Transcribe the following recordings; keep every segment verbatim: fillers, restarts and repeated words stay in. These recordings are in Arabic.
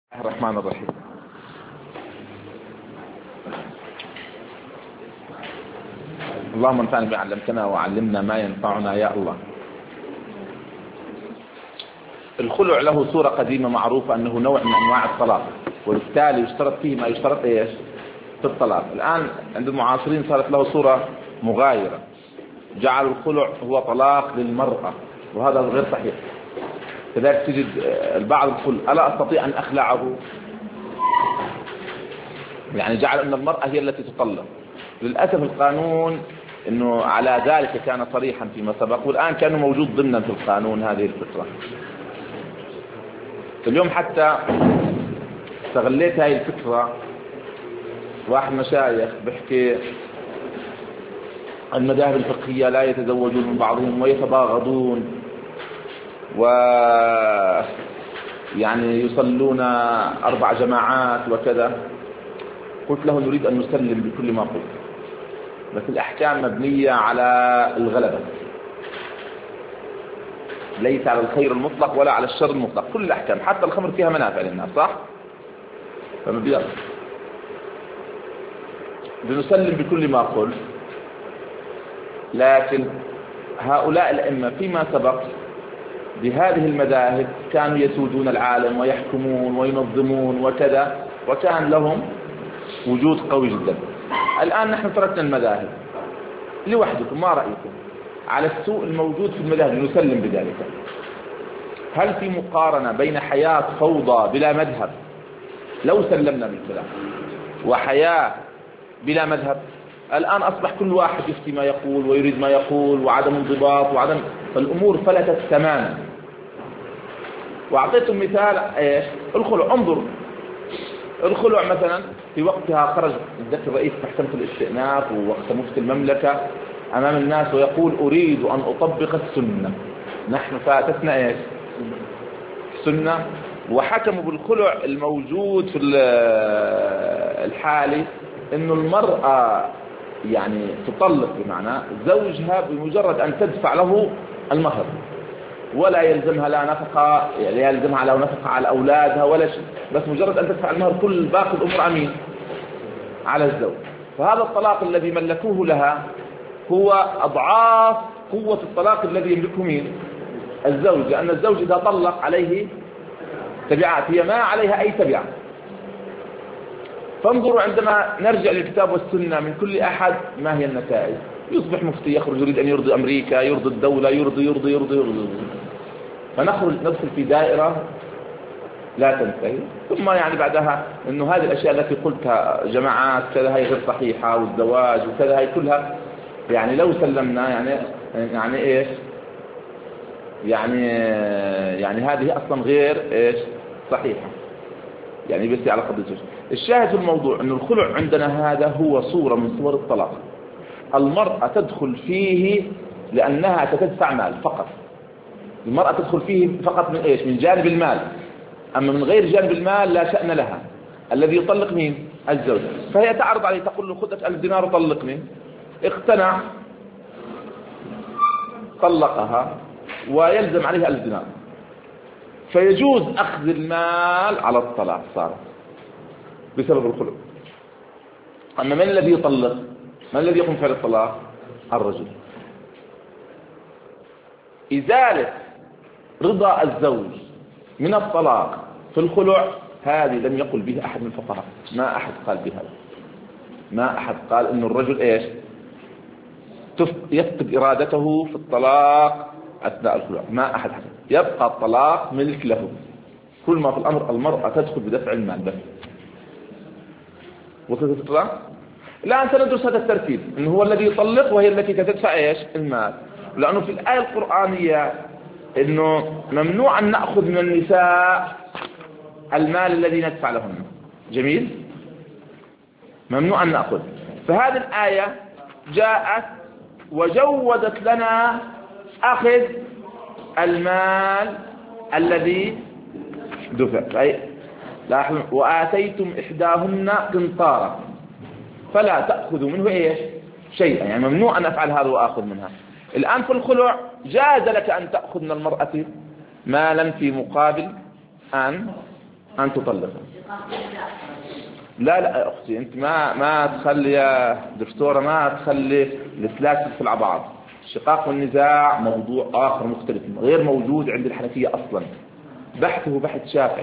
الرحمن الرحيم. اللهم انفعنا بما علمتنا وعلمنا ما ينفعنا يا الله. الخلع له صورة قديمة معروفة أنه نوع من أنواع الطلاق، وبالتالي يشترط فيه ما يشترط إيش في الطلاق. الآن عند المعاصرين صارت له صورة مغايرة، جعل الخلع هو طلاق للمرأة، وهذا غير صحيح. كذلك تجد البعض يقول ألا أستطيع أن أخلعه، يعني جعل أن المرأة هي التي تطلق. للأسف القانون أنه على ذلك كان صريحا فيما سبق، والآن كان موجود ضمنا في القانون هذه الفكرة. اليوم حتى استغليت هذه الفكرة، واحد مشايخ بحكي المذاهب الفقهية لا يتزوجون من بعضهم ويتباغضون، و يعني يصلون أربع جماعات وكذا. قلت له نريد أن نسلم بكل ما قلت، بس الأحكام مبنية على الغلبة، ليس على الخير المطلق ولا على الشر المطلق. كل الأحكام حتى الخمر فيها منافع للناس، صح؟ فمبيض بنسلم بكل ما قلت. لكن هؤلاء الأئمة فيما سبق بهذه المذاهب كانوا يسودون العالم ويحكمون وينظمون وكذا، وكان لهم وجود قوي جدا. الآن نحن تركنا المذاهب لوحدكم، ما رأيكم على السوء الموجود في المذاهب؟ نسلم بذلك. هل في مقارنة بين حياة فوضى بلا مذهب لو سلمنا بالكلام وحياة بلا مذهب؟ الآن أصبح كل واحد يفتي ما يقول ويريد ما يقول، وعدم انضباط وعدم، فالأمور فلتت تماما. وأعطيتم مثال إيش؟ الخلع. انظروا الخلع مثلا في وقتها خرج الذكر رئيس محكمة الاستئناف ووقت مفتي المملكة أمام الناس ويقول أريد أن أطبق السنة. نحن فاتتنا إيش؟ السنة. وحكموا بالخلع الموجود في الحالي، إنه المرأة يعني تطلق بمعنى زوجها بمجرد أن تدفع له المهر، ولا يلزمها لا نفقة، يعني يلزمها لا نفقة على أولادها ولا شيء، بس مجرد أن تدفع المهر. كل باقي الأمور أمين على الزوج. فهذا الطلاق الذي ملكوه لها هو أضعاف قوة الطلاق الذي يملكه مين؟ الزوج، لأن الزوج إذا طلق عليه تبعات، هي ما عليها أي تبعات. فانظروا عندما نرجع للكتاب والسنة من كل أحد ما هي النتائج؟ يصبح مفتي يخرج يريد أن يرضي أمريكا، يرضي الدولة، يرضي يرضي يرضي يرضي, يرضي. فنخرج ندخل في دائرة لا تنتهي. ثم يعني بعدها أنه هذه الأشياء التي قلتها جماعات كذا هي غير صحيحة، والزواج وكذا هي كلها يعني لو سلمنا يعني يعني إيش يعني يعني هذه أصلا غير إيش صحيحة، يعني بس على قدر الزوج. الشاهد في الموضوع أن الخلع عندنا هذا هو صورة من صور الطلاق. المرأة تدخل فيه لأنها تدفع مال فقط. المرأة تدخل فيه فقط من إيش؟ من جانب المال. أما من غير جانب المال لا شأن لها. الذي يطلق مين؟ الزوج. فهي تعرض عليه تقول له خذ ألف دينار وطلقني، اقتنع طلقها ويلزم عليها ألف دينار، فيجوز أخذ المال على الطلاق صار بسبب الخلع. أما من الذي يطلق؟ من الذي يقوم بفعل الطلاق؟ الرجل. إزالة رضا الزوج من الطلاق في الخلع هذه لم يقل به أحد من الفقهاء، ما أحد قال بهذا، ما أحد قال إنه الرجل إيش يفقد إرادته في الطلاق أثناء الخلع، ما أحد حسن. يبقى الطلاق ملك له. كل ما في الأمر المرأة تدخل بدفع المال بس. وصلت الفكرة؟ الآن سندرس هذا الترتيب، إنه هو الذي يطلق وهي التي تدفع إيش المال. لأنه في الآية القرآنية إنه ممنوع أن نأخذ من النساء المال الذي ندفع لهن. جميل؟ ممنوع أن نأخذ. فهذه الآية جاءت وجودت لنا أخذ المال الذي دفع. أي وآتيتم إحداهن قنطارا فلا تأخذوا منه إيش شيئا، يعني ممنوع أن أفعل هذا وآخذ منها. الآن في الخلع جاز لك أن تأخذ من المرأة مالا في مقابل أن أن تطلق. لا لا أختي، أنت ما ما تخلي يا دكتورة، ما تخلي الثلاث تدخل على بعض. الشقاق والنزاع موضوع آخر مختلف غير موجود عند الحنفية أصلا، بحثه بحث شافعي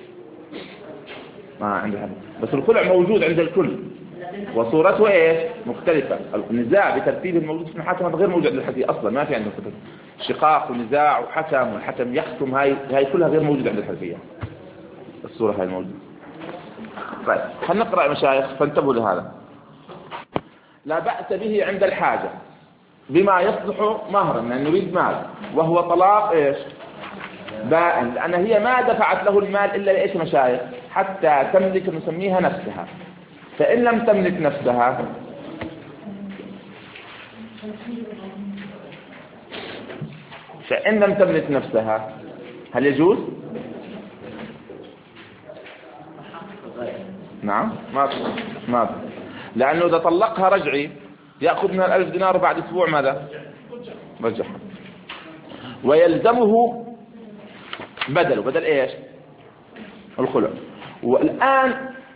ما عند الحنفية، بس الخلع موجود عند الكل وصورته إيش مختلفة. النزاع بترتيب الموجود في المحاكمة غير موجود عند الحنفية أصلا، ما في عندهم كتب شقاق ونزاع وحكم والحكم يحكم، هاي هاي كلها غير موجودة عند الحنفية الصورة هاي الموجودة. طيب خلينا نقرأ يا مشايخ فانتبهوا لهذا. لا بأس به عند الحاجة بما يصلح مهرا، لأن نريد مال، وهو طلاق إيش بائن، لأن هي ما دفعت له المال إلا لإيش مشايخ حتى تملك نسميها نفسها. فإن لم تملك نفسها فإن لم تملك نفسها هل يجوز؟ نعم ما ما لأنه إذا طلقها رجعي يأخذ من الألف دينار بعد أسبوع ماذا؟ رجعها، ويلزمه بدله بدل إيش؟ الخلع. والآن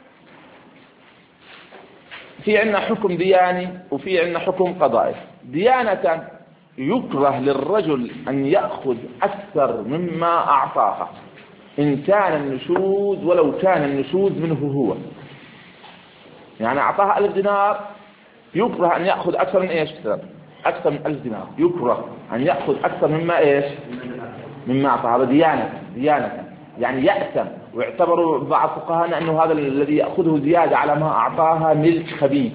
في عندنا حكم دياني وفي عندنا حكم قضائي. ديانة يكره للرجل أن يأخذ أكثر مما أعطاها إن كان النشوز، ولو كان النشوز منه هو، يعني أعطاها ألف دينار يكره أن يأخذ أكثر من إيش؟ أكثر من ألف دينار، يكره أن يأخذ أكثر مما إيش؟ مما أعطاها. هذا ديانة ديانة يعني يأثم. واعتبروا بعض فقهاءنا أنه هذا الذي يأخذه زيادة على ما أعطاها ملك خبيث،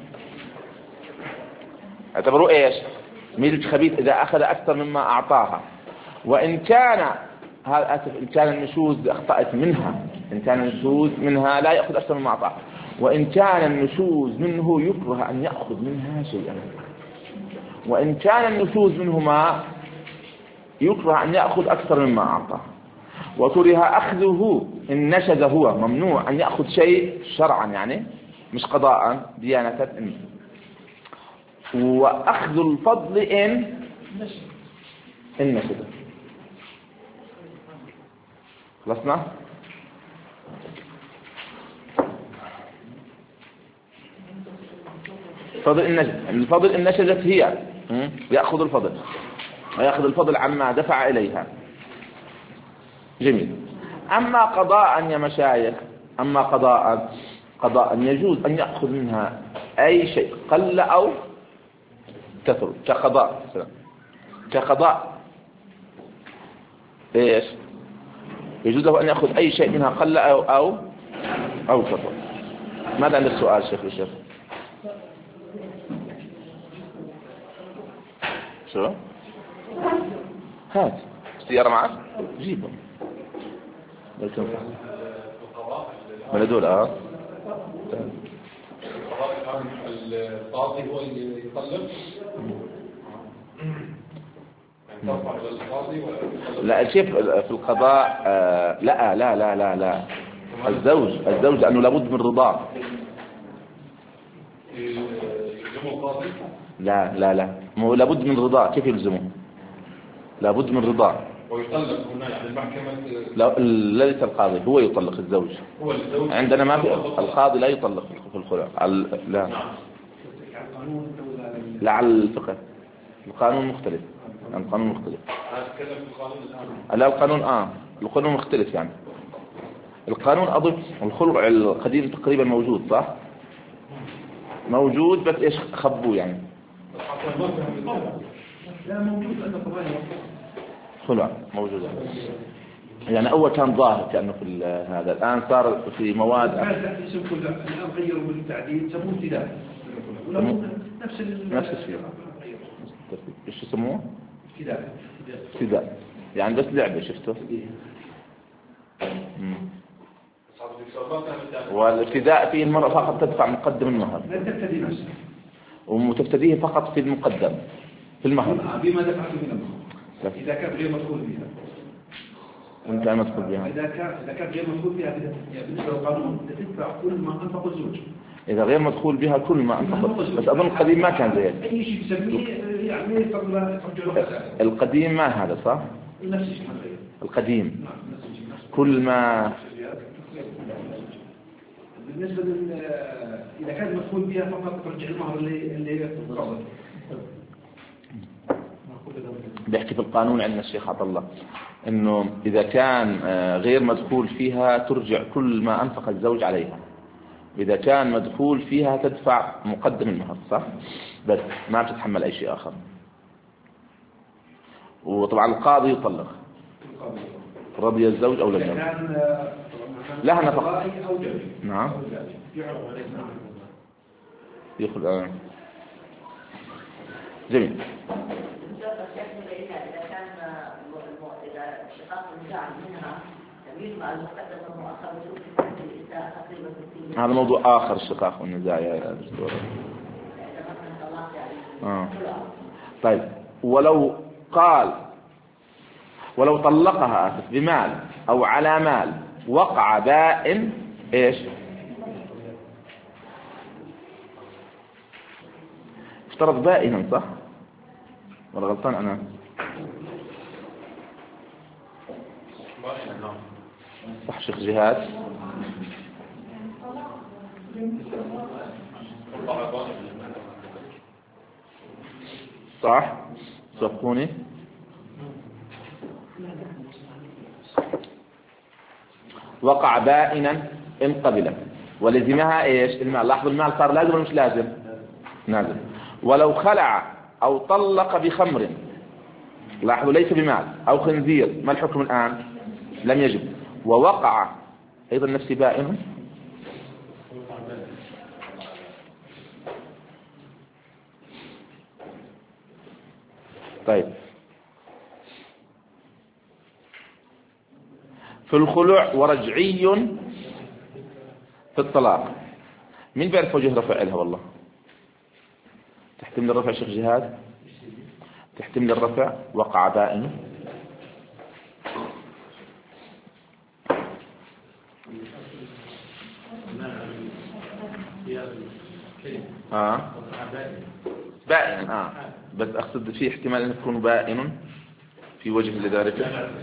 اعتبروا إيش؟ ملك خبيث إذا أخذ أكثر مما أعطاها. وإن كان هذا أسف إن كان النشوز أخطأت منها، إن كان النشوز منها لا يأخذ أكثر مما أعطاها. وإن كان النشوز منه يكره أن يأخذ منها شيئا، وإن كان النشوز منهما يكره أن يأخذ أكثر مما أعطاه. وكره أخذه إن نشز هو، ممنوع أن يأخذ شيء شرعا يعني مش قضاء ديانة. إن وأخذ الفضل إن إن نشز. خلصنا؟ فضل النشز، الفضل إن نشزت هي يأخذ الفضل، ويأخذ الفضل عما دفع إليها. جميل. أما قضاء يا مشايخ، أما قضاء قضاء يجوز أن يأخذ منها أي شيء قل أو كثر، كقضاء كقضاء إيش يجوز له أن يأخذ أي شيء منها قل أو أو أو كثر. ماذا عند السؤال شيخ الشيخ؟ شو هات سيارة معك جيبهم لكن بلدول اه القاضي هو اللي يطلق لا الشيء في القضاء آه لا لا لا لا لا الزوج الزوج لأنه لابد من رضاه. يلزمه القاضي؟ لا لا لا مو لابد من رضاه. كيف يلزمه؟ لابد من رضاه. ويطلق هنا يعني المحكمة؟ لا ليس القاضي هو يطلق الزوج. هو الزوج عندنا ما في القاضي لا يطلق في الخلع. لا لا على الفقه القانون مختلف. القانون مختلف. لا القانون اه القانون مختلف يعني. القانون أضف الخلع القديم تقريبا موجود صح؟ موجود بس ايش خبوه يعني. لا موجود أنه خلع موجود يعني أول كان ظاهر كأنه في هذا، الآن صار في مواد الآن غيروا بالتعديل سموه ابتداء نفس نفس الشيء. ايش يسموه؟ ابتداء ابتداء يعني بس لعبة شفته. والابتداء فيه المرأة فقط تدفع مقدم المهر، لا تبتدي نفسها وتبتديه فقط في المقدم في المهر بما دفعته من المهر إذا كان غير مدخول بها. وإن كان مدخول بها إذا كان إذا كان غير مدخول بها بالنسبة للقانون تدفع كل ما أنفق الزوج. إذا غير مدخول بها كل ما أنفق، بس أظن القديم ما كان زي هذا. أي شيء تسميه يعني فضل القديم ما هذا صح؟ نفس الشيء القديم كل ما بالنسبة لل إذا كان مدخول بها فقط ترجع المهر اللي اللي هي القبض. بيحكي في القانون عندنا الشيخ عبد الله إنه إذا كان غير مدخول فيها ترجع كل ما أنفق الزوج عليها، إذا كان مدخول فيها تدفع مقدم المهر صح؟ بس ما بتتحمل أي شيء آخر. وطبعا القاضي يطلق رضي الزوج أو لم يرضى لها نفقة. نعم يدخل آه. جميل. هذا موضوع آخر الشقاق والنزاع يا دكتور. آه. طيب ولو قال ولو طلقها آسف بمال أو على مال وقع بائن إيش؟ افترض بائنا صح؟ ولا غلطان أنا؟ صح شيخ جهاد؟ صح؟ صفوني؟ وقع بائنا إن قبل ولزمها إيش؟ المال. لاحظوا المال صار لازم ولا مش لازم؟ لازم. ولو خلع أو طلق بخمر، لاحظوا ليس بمال أو خنزير، ما الحكم الآن؟ لم يجب. ووقع أيضا نفس بائن. طيب في الخلع ورجعي في الطلاق، مين بيعرف وجه رفع لها؟ والله تحتمل الرفع شيخ جهاد؟ تحتمل الرفع وقع بائن. آه. بائن آه. بس أقصد في احتمال أن يكون بائن في وجه لذلك.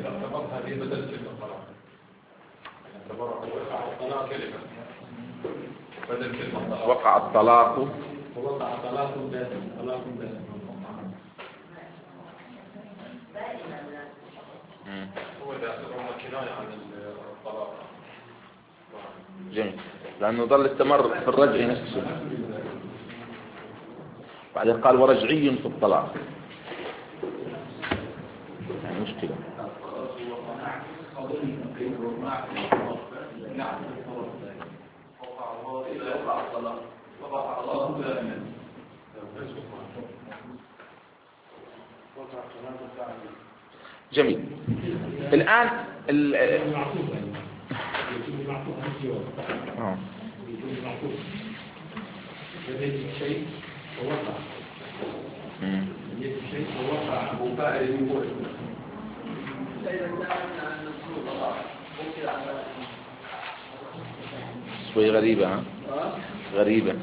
وقع الطلاق وقع طلاق طلاق هو يعتبر كناية عن الطلاق. جميل، لأنه ظل استمر في الرجع نفسه. بعدين قال ورجعي في الطلاق، يعني مشكلة. جميل. الآن ال آه. شوي غريبة ها؟ غريبة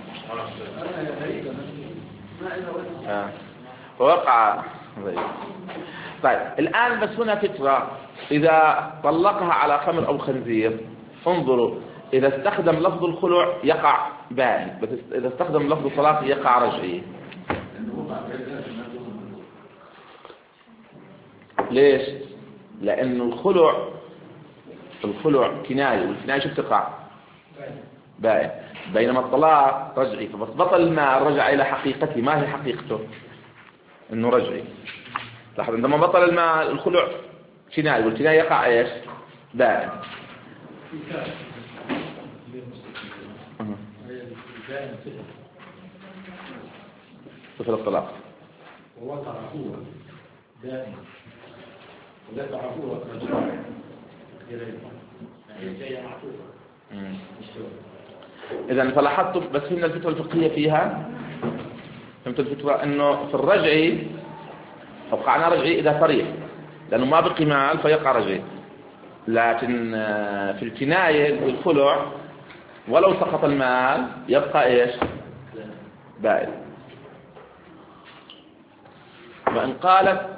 آه. ووقع. طيب الآن بس هنا فكرة، إذا طلقها على خمر أو خنزير، انظروا إذا استخدم لفظ الخلع يقع بائن، بس إذا استخدم لفظ الطلاق يقع رجعي. ليش؟ لأنه الخلع الخلع كناية، والكناية شو بتقع؟ بائن. بينما الطلاق رجعي، فبس بطل المال رجع إلى حقيقته. ما هي حقيقته؟ إنه رجعي. لاحظ عندما بطل المال الخلع كناية، والكناية يقع إيش؟ بائن. صفة الطلاق ووقع هو دائم ودفع هو رجع يعني جاية معطوفة. إذا فلاحظتم بس فهمنا الفكرة الفقهية فيها. فهمت الفكرة إنه في الرجعي وقعنا رجعي إذا صريح، لأنه ما بقي مال فيقع رجعي. لكن في الكناية والخلع ولو سقط المال يبقى إيش؟ بائن. وإن قالت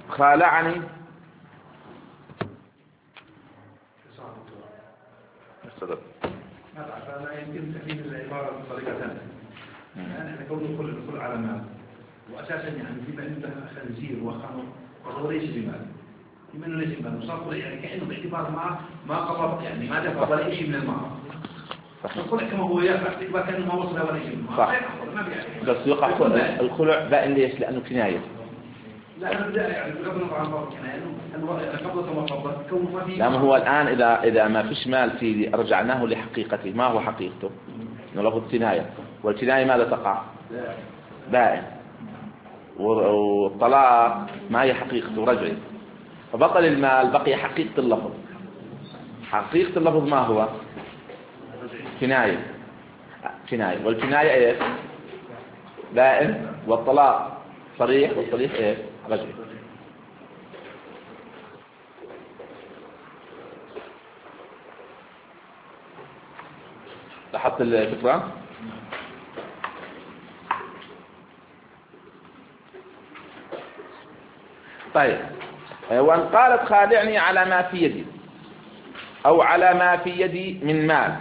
خالعني صدق. أنا يمكن تحديد العبارة بطريقة ثانية. الآن إحنا كون كل كل على مال وأساسا يعني بما عنده خنزير وخمر وهو ليس بمال. بما إنه ليس بمال وصار يعني كأنه باعتبار ما ما قرب يعني ما دفع ولا شيء من المال. الخلع كما هو يافع باعتبار كأنه ما وصل ولا شيء من المال. بس يقع الخلع بائن ليش؟ لأنه كناية. لا أنا بدأ يعني قبل نطلع عن بعض كناية إنه قبل ما قبل كون ما في. لا ما هو الآن إذا إذا ما فيش مال في رجعناه لحقيقته. ما هو حقيقته؟ إنه لفظ كناية. والكناية ماذا تقع؟ بائن. والطلاق ما هي حقيقته؟ رجعي. فبطل المال بقي حقيقة اللفظ. حقيقة اللفظ ما هو؟ كناية. كناية. والكناية إيش؟ بائن. والطلاق صريح. والصريح إيش؟ رجعي. لاحظت الفكرة؟ طيب وأن قالت خالعني على ما في يدي أو على ما في يدي من مال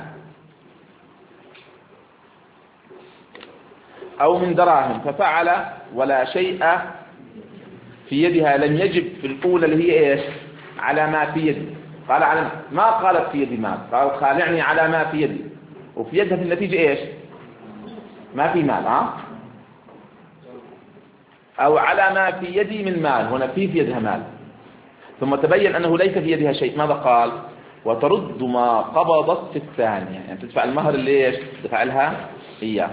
أو من دراهم ففعل ولا شيء في يدها لم يجب في الأولى اللي هي إيش؟ على ما في يدي. قال على ما قالت في يدي مال، قالت خالعني على ما في يدي، وفي يدها في النتيجة إيش؟ ما في مال. ها؟ أو على ما في يدي من مال، هنا في في يدها مال، ثم تبين أنه ليس في يدها شيء. ماذا قال؟ وترد ما قبضت في الثانية، يعني تدفع المهر اللي إيش؟ تدفع لها إياه.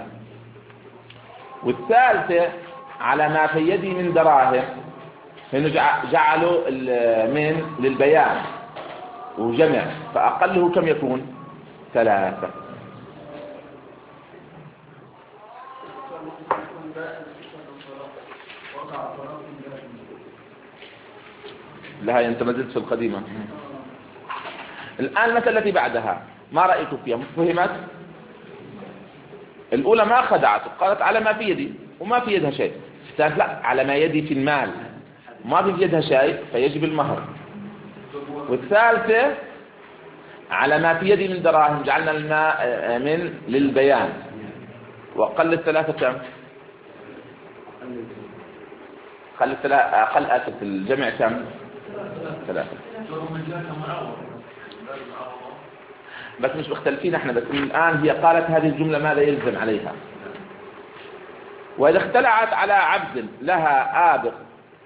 والثالثة على ما في يدي من دراهم، هنا جعلوا من للبيان وجمع، فأقله كم يكون؟ ثلاثة. لها أنت ما زلت في القديمة. الآن المسألة التي بعدها ما رأيت فيها؟ فهمت؟ الأولى ما خدعت، قالت على ما في يدي وما في يدها شيء. الثالث لا، على ما يدي في المال ما في يدها شيء فيجب المهر. والثالثة على ما في يدي من دراهم، جعلنا الماء من للبيان، وقل الثلاثة كم؟ قل الثلاثة أقل أسف الجمع كم؟ ثلاثة. بس مش مختلفين احنا، بس الآن هي قالت هذه الجملة ماذا يلزم عليها. وإذا اختلعت على عبد لها آبق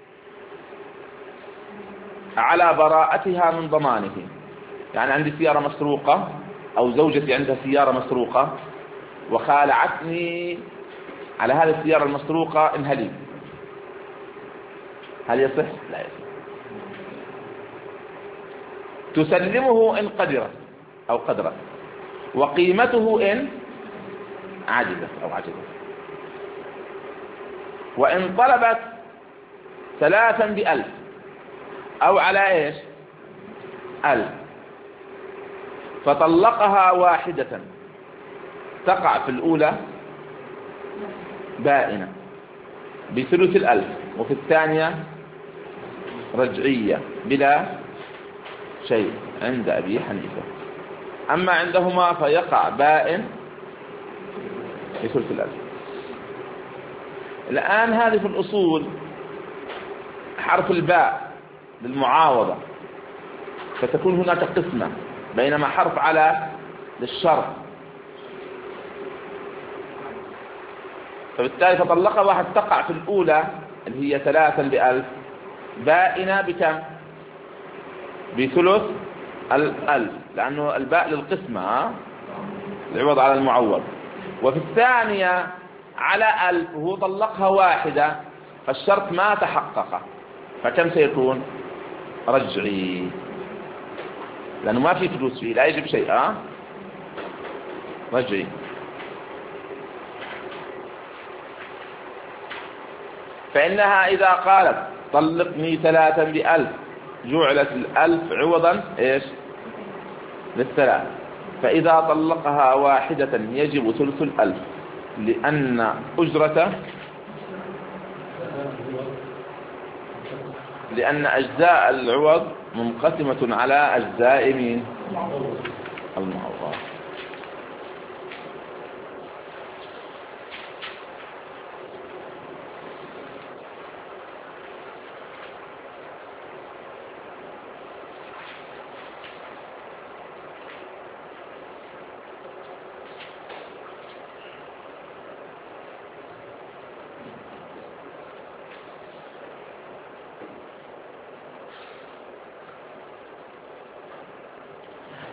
على براءتها من ضمانه، يعني عندي سيارة مسروقة أو زوجتي عندها سيارة مسروقة وخالعتني على هذه السيارة المسروقة انهلي، هل يصح؟ لا يصح. تسلمه إن قدرت أو قدرت، وقيمته إن عجزت أو عجزت. وإن طلبت ثلاثا بألف أو على إيش؟ ألف، فطلقها واحدة، تقع في الأولى بائنة بثلث الألف، وفي الثانية رجعية بلا شيء عند أبي حنيفة. أما عندهما فيقع بائن بثلث الألف. الآن هذه في الأصول حرف الباء للمعاوضة، فتكون هناك قسمة، بينما حرف على للشرط. فبالتالي فطلقها واحد، تقع في الأولى اللي هي ثلاثا بألف بائنة بكم؟ بثلث الألف، لأنه الباء للقسمة العوض على المعوض. وفي الثانية على ألف وهو طلقها واحدة، فالشرط ما تحقق، فكم سيكون؟ رجعي، لأنه ما في فلوس فيه، لا يجب شيء. أه؟ رجعي. فإنها إذا قالت طلقني ثلاثا بألف جعلت الألف عوضا إيش؟ للثلاث. فإذا طلقها واحدة يجب ثلث الألف، لأن أجرته لأن أجزاء العوض منقسمة على أجزاء من المعوض.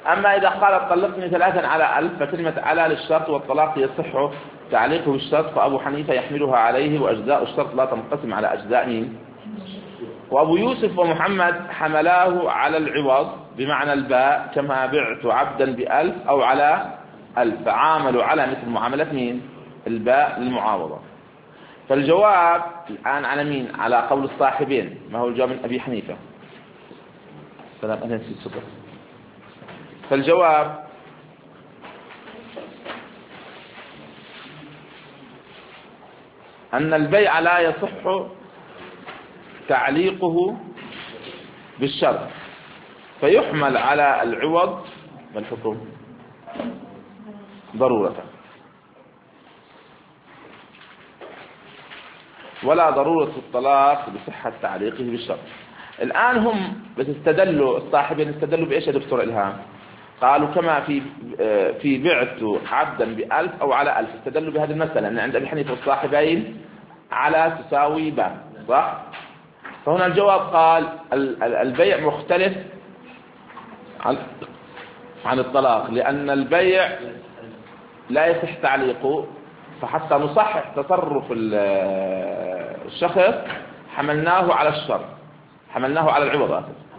أما إذا قالت طلقني ثلاثا على ألف فكلمة على للشرط والطلاق يصح تعليقه بالشرط، فأبو حنيفة يحملها عليه، وأجزاء الشرط لا تنقسم على أجزاء مين؟ وأبو يوسف ومحمد حملاه على العوض بمعنى الباء كما بعت عبدا بألف أو على ألف، فعاملوا على مثل معاملة مين؟ الباء للمعاوضة. فالجواب الآن على مين؟ على قول الصاحبين. ما هو الجواب من أبي حنيفة؟ سلام أنا نسيت صدق. فالجواب أن البيع لا يصح تعليقه بالشرط، فيحمل على العوض والحكم ضرورة، ولا ضرورة الطلاق بصحة تعليقه بالشرط. الآن هم بس استدلوا الصاحبين استدلوا بإيش يا دكتور إلهام؟ قالوا كما في في بعت عبدا بألف أو على ألف، استدلوا بهذه المسألة أن عند أبي حنيفة والصاحبين على تساوي باء، صح؟ فهنا الجواب قال البيع مختلف عن الطلاق، لأن البيع لا يصح تعليقه، فحتى نصحح تصرف الشخص حملناه على الشرط، حملناه على العوض.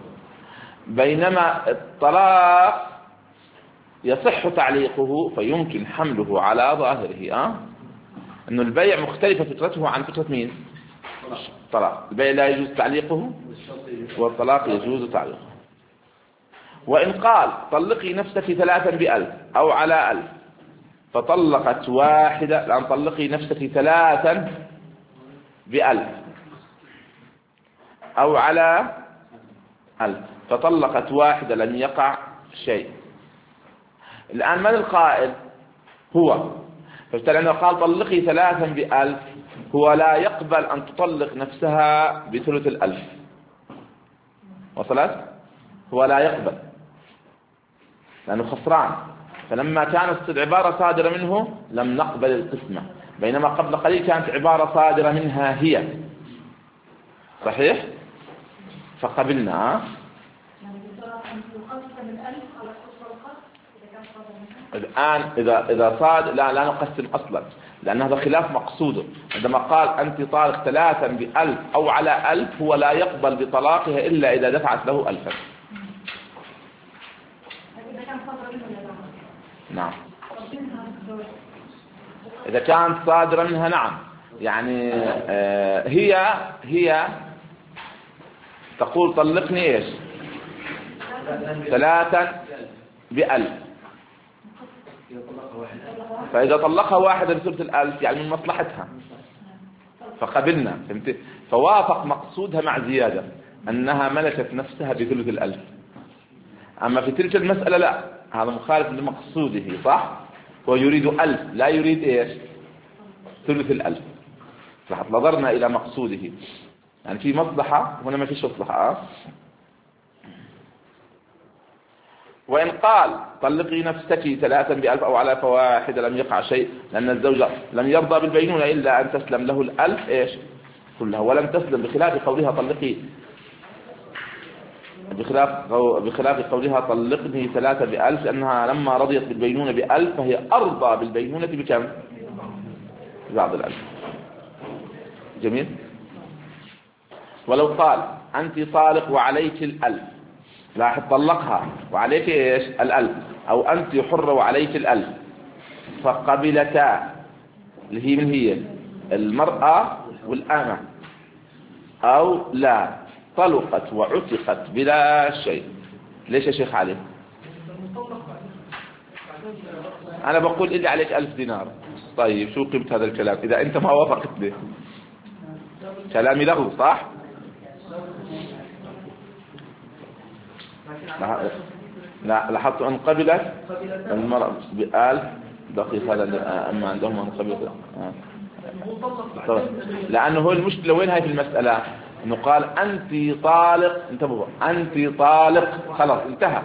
بينما الطلاق يصح تعليقه فيمكن حمله على ظاهره. أه؟ أن البيع مختلفة فكرته عن فكرة مين؟ الطلاق. البيع لا يجوز تعليقه والطلاق يجوز تعليقه. وإن قال طلقي نفسك ثلاثا بألف أو على ألف فطلقت واحدة، لأن طلقي نفسك ثلاثا بألف أو على ألف فطلقت واحدة لم يقع شيء. الآن من القائل؟ هو. فبالتالي أنه قال طلقي ثلاثا بألف هو لا يقبل أن تطلق نفسها بثلث الألف. وصلت؟ هو لا يقبل لأنه خسران، فلما كانت العبارة صادرة منه لم نقبل القسمة، بينما قبل قليل كانت عبارة صادرة منها هي، صحيح؟ فقبلنا. الآن إذا إذا صاد لا لا نقسم أصلا، لأن هذا خلاف مقصوده. عندما قال أنت طالق ثلاثا بألف أو على ألف هو لا يقبل بطلاقها إلا إذا دفعت له ألفا. نعم. إذا كانت صادرة منها نعم، يعني آه هي هي تقول طلقني إيش؟ ثلاثا بألف، فإذا طلقها واحدة بثلث الألف يعني من مصلحتها فقبلنا، فهمت؟ فوافق مقصودها مع زيادة أنها ملكت نفسها بثلث الألف. أما في تلك المسألة لا، هذا مخالف لمقصوده، صح؟ هو يريد ألف لا يريد إيش؟ ثلث الألف. لحظ نظرنا إلى مقصوده، يعني في مصلحة هنا ما فيش مصلحة. وإن قال طلقي نفسك ثلاثا بألف أو على فواحد لم يقع شيء، لأن الزوج لم يرضى بالبينونة إلا أن تسلم له الألف إيش كلها، ولم تسلم، بخلاف قولها طلقي بخلاف بخلاف قولها طلقني ثلاثة بألف، لأنها لما رضيت بالبينونة بألف فهي أرضى بالبينونة بكم؟ بعض الألف. جميل. ولو قال أنت طالق وعليك الألف، لاحظ طلقها وعليك إيش؟ الألف، أو أنت حرة وعليك الألف، فقبلتا اللي هي من هي المرأة والأمة، أو لا طلقت وعتقت بلا شيء. ليش يا شيخ علي؟ أنا بقول إذا عليك ألف دينار. طيب شو قيمة هذا الكلام إذا أنت ما وافقت به؟ كلامي له صح؟ لا لاحظت أن قبلت المرأة بألف دقيق، هذا أما عندهم أن قبلت. لأنه هو المشكلة وين هاي في المسألة؟ إنه قال أنت طالق، انتبهوا، أنت طالق، خلاص انتهى،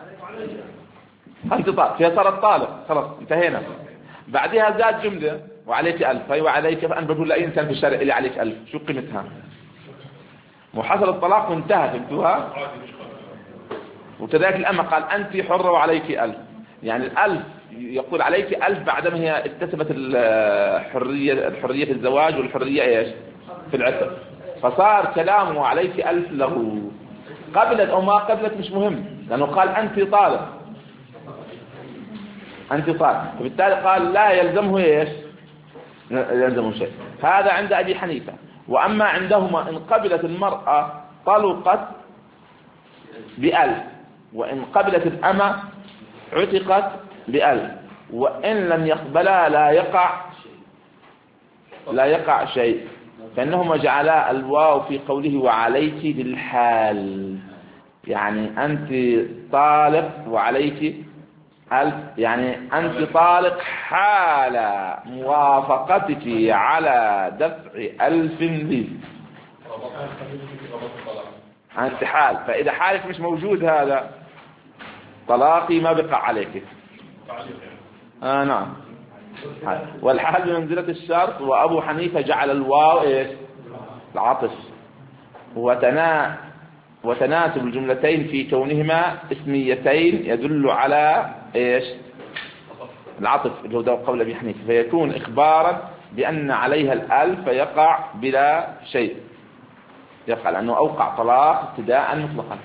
أنت طالق، هي صارت طالق، خلاص انتهينا. بعدها زاد جملة وعليك ألف، أي وعليك، فأنا بقول لأي إنسان في الشارع اللي عليك ألف شو قيمتها؟ وحصل الطلاق وانتهى، فهمتوها؟ وكذلك الأمة قال أنت حرة وعليك ألف، يعني الألف يقول عليك ألف بعدما هي اكتسبت الحرية الحرية في الزواج والحرية إيش في العتق، فصار كلامه عليك ألف له. قبلت أو ما قبلت مش مهم، لأنه قال أنت طالق أنت طالق، فبالتالي قال لا يلزمه إيش يلزمه شيء. هذا عند أبي حنيفة. وأما عندهما إن قبلت المرأة طلقت بألف، وإن قبلت الأمة عتقت بألف، وإن لم يقبلا لا يقع لا يقع شيء، فإنهما جعلا الواو في قوله وعليك بالحال، يعني أنت طالق وعليك ألف، يعني أنت طالق حال موافقتك على دفع ألف لي، أنت حال. فإذا حالك مش موجود هذا طلاقي ما بقع عليك. آه نعم، والحال بمنزلة الشرط. وأبو حنيفة جعل الواو إيش العطف، وتنا وتناسب الجملتين في كونهما اسميتين يدل على إيش العطف اللي هو قول أبي حنيفة، فيكون إخبارا بأن عليها الألف فيقع بلا شيء، يقع لأنه أوقع طلاق ابتداء مطلقا.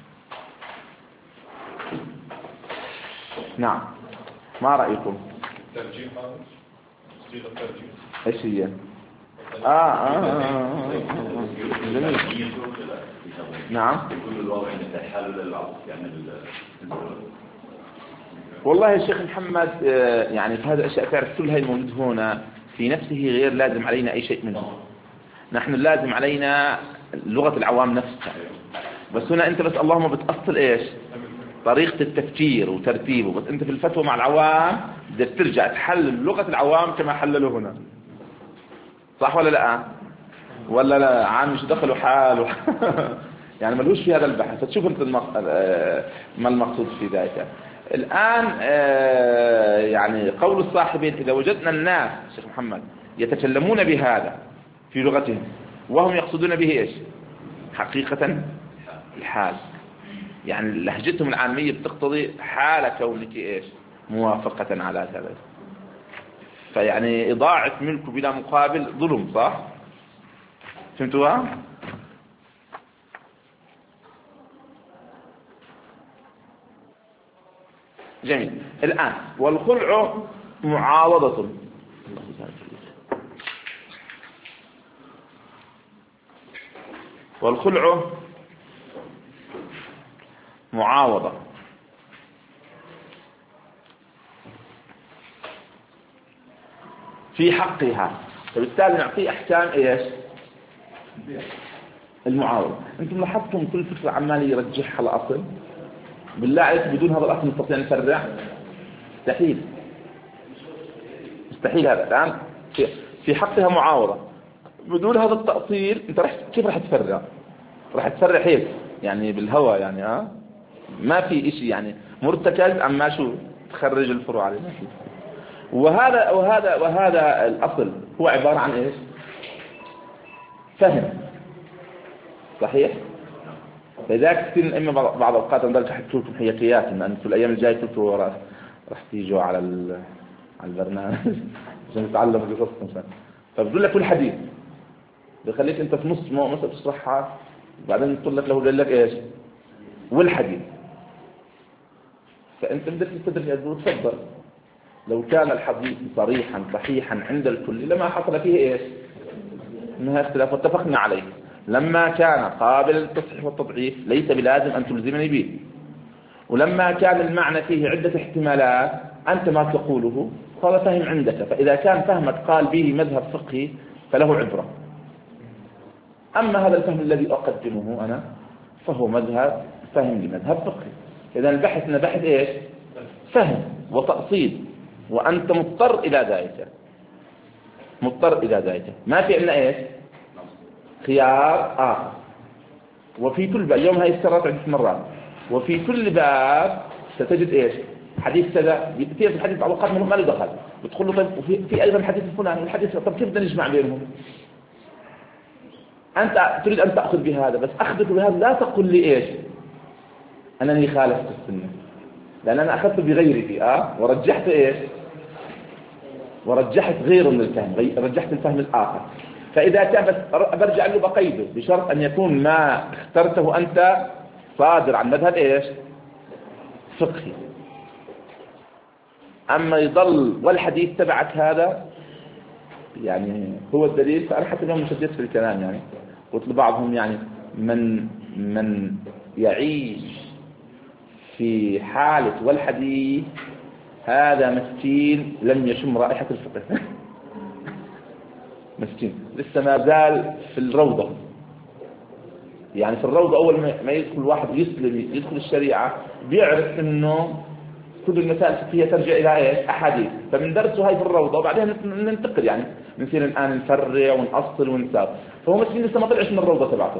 نعم، ما رأيكم؟ ترجيح هذا صيغة ترجيح ايش هي؟ آه آه, آه, آه, آه, آه. جميل. نعم. والله يا شيخ محمد يعني في هذه الأشياء تعرف كل هاي الموجود هنا في نفسه غير لازم علينا أي شيء منه. نحن لازم علينا لغة العوام نفسها، بس هنا أنت بس اللهم بتأصل إيش طريقة التفكير وترتيبه، بس أنت في الفتوى مع العوام بدك ترجع تحلل لغة العوام كما حللوا هنا، صح ولا لا؟ ولا لا عام مش دخلوا حاله يعني ملوش في هذا البحث. فتشوف أنت المق... ما المقصود في ذلك الآن. يعني قول الصاحبين إذا وجدنا الناس شيخ محمد يتكلمون بهذا في لغتهم وهم يقصدون به إيش حقيقة الحال، يعني لهجتهم العامية بتقتضي حال كونك إيش موافقة على هذا، فيعني إضاعة ملكه بلا مقابل ظلم، صح؟ فهمتوها؟ جميل. الآن والخلع معاوضة، والخلع معاوضة في حقها، فبالتالي نعطيه أحكام إيش المعاوضة. أنتم لاحظتم كل فكرة عمال يرجحها الأصل، بالله عليك بدون هذا الأصل نستطيع نفرع؟ مستحيل مستحيل. هذا الآن في حقها معاوضة بدون هذا التأصيل أنت رح كيف رح تفرع؟ رح تفرع هيك يعني بالهواء، يعني ها ما في إشي يعني مرتكز أما شو تخرج الفروع عليه. وهذا وهذا وهذا الأصل هو عبارة عن إيش فهم، صحيح؟ لذلك كثير من الأئمة بعض الأوقات أنا بدي أحكي لكم حياتيات إن في الأيام الجاية كنتوا راح راح تيجوا على على البرنامج عشان تتعلموا قصصكم مثلا، فبقول لك كل حديث بخليك أنت في نص ما مثلا تشرحها وبعدين تقول لك له بقول لك إيش والحديث، فأنت بدك تستدرك وتفضل. لو كان الحديث صريحا صحيحا عند الكل لما حصل فيه إيش إنها اختلاف واتفقنا عليه. لما كان قابل للتصحيح والتضعيف ليس بلازم أن تلزمني به، ولما كان المعنى فيه عدة احتمالات أنت ما تقوله قال فهم عندك، فإذا كان فهمك قال به مذهب فقهي فله عبرة. أما هذا الفهم الذي أقدمه أنا فهو مذهب فهم لمذهب فقهي. إذا البحث بحث إيش فهم وتأصيل، وأنت مضطر إلى ذلك مضطر إلى ذلك ما في عندنا إيش خيار آخر. وفي كل باب يوم هاي السرات عدة مرات، وفي كل باب ستجد إيش حديث كذا يبتدي الحديث بعض الأوقات منهم ما له دخل، بتقول له طيب وفي في أيضا حديث الفلاني والحديث، طب كيف بدنا نجمع بينهم؟ أنت تريد أن تأخذ بهذا بس أخذك بهذا لا تقل لي إيش أنني خالفت السنة، لأن أنا أخذت بغيره أه ورجحت إيش ورجحت غيره من الفهم، رجحت الفهم الآخر. فإذا كان برجع له بقيده بشرط أن يكون ما اخترته أنت صادر عن مذهب إيش فقهي. أما يضل والحديث تبعك هذا يعني هو الدليل. فأنا حتى اليوم مشدد في الكلام، يعني قلت لبعضهم يعني من من يعيش في حالة والحديث هذا مسكين لم يشم رائحة الفقه. مسكين لسه ما زال في الروضة. يعني في الروضة أول ما يدخل واحد يسلم يدخل الشريعة بيعرف إنه كل المسائل الفقهية ترجع إلى إيش أحاديث. فمن درسه هاي في الروضة وبعدين ننتقل، يعني نصير الآن نفرع ونأصل ونساب. فهو مسكين لسه ما طلعش من الروضة تبعته،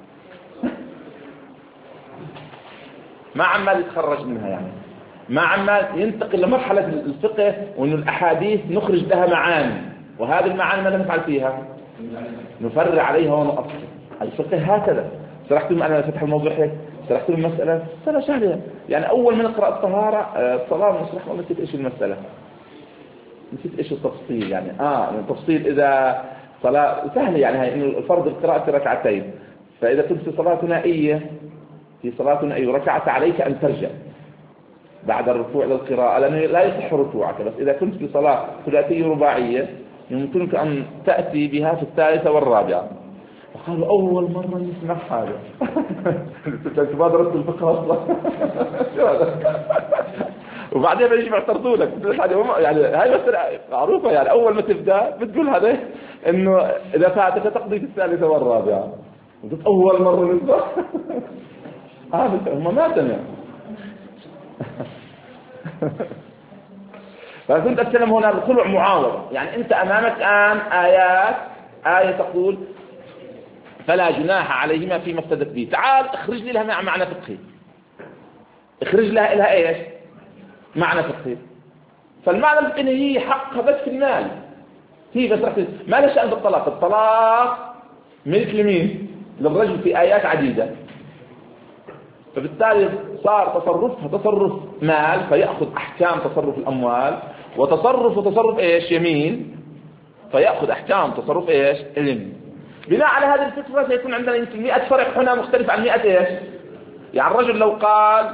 ما عمال يتخرج منها، يعني ما عمال ينتقل لمرحلة الفقه وإنه الأحاديث نخرج لها معاني، وهذه المعاني ماذا نفعل فيها؟ نفرع عليها ونؤصل. الفقه هكذا. شرحت لهم أنا فتح الموضوع هيك، شرحت لهم المسألة سنة شهرية. يعني أول ما نقرأ الطهارة الصلاة نشرح والله نسيت إيش المسألة، نسيت إيش التفصيل. يعني آه التفصيل إذا صلاة سهلة، يعني هاي إنه الفرض القراءة ركعتين، فإذا كنت في صلاة ثنائية في صلاة ثنائية ركعت عليك أن ترجع بعد الركوع للقراءة، لأنه لا يصح ركوعك. بس إذا كنت في صلاة ثلاثية رباعية يمكنك أن تأتي بها في الثالثة والرابعة. فقالوا أول مرة نسمع هذا. كنت ما درست الفقه أصلا. وبعدين بيجي معترضوا لك يعني هاي مسألة معروفة. يعني أول ما تبدأ بتقول هذا إنه إذا فاتك تقضي في الثالثة والرابعة. قلت أول مرة نسمع. هذا هم ما سمعوا. فكنت أتكلم هنا بخلع معاوضة. يعني أنت أمامك الآن آيات، آية تقول فلا جناح عليهما فيما افتدت به. تعال اخرج لي لها معنى فقهي، اخرج لها لها ايش معنى فقهي. فالمعنى الفقهي هي حقها بس في المال، هي بس رح ما لها شأن بالطلاق. الطلاق ملك لمين؟ للرجل في آيات عديدة. فبالتالي صار تصرفها تصرف مال فيأخذ أحكام تصرف الأموال، وتصرف وتصرف إيش يمين فيأخذ أحكام تصرف إيش اليمين. بناء على هذه الفكرة سيكون عندنا يمكن مئة فرق هنا مختلف عن مئة إيش. يعني الرجل لو قال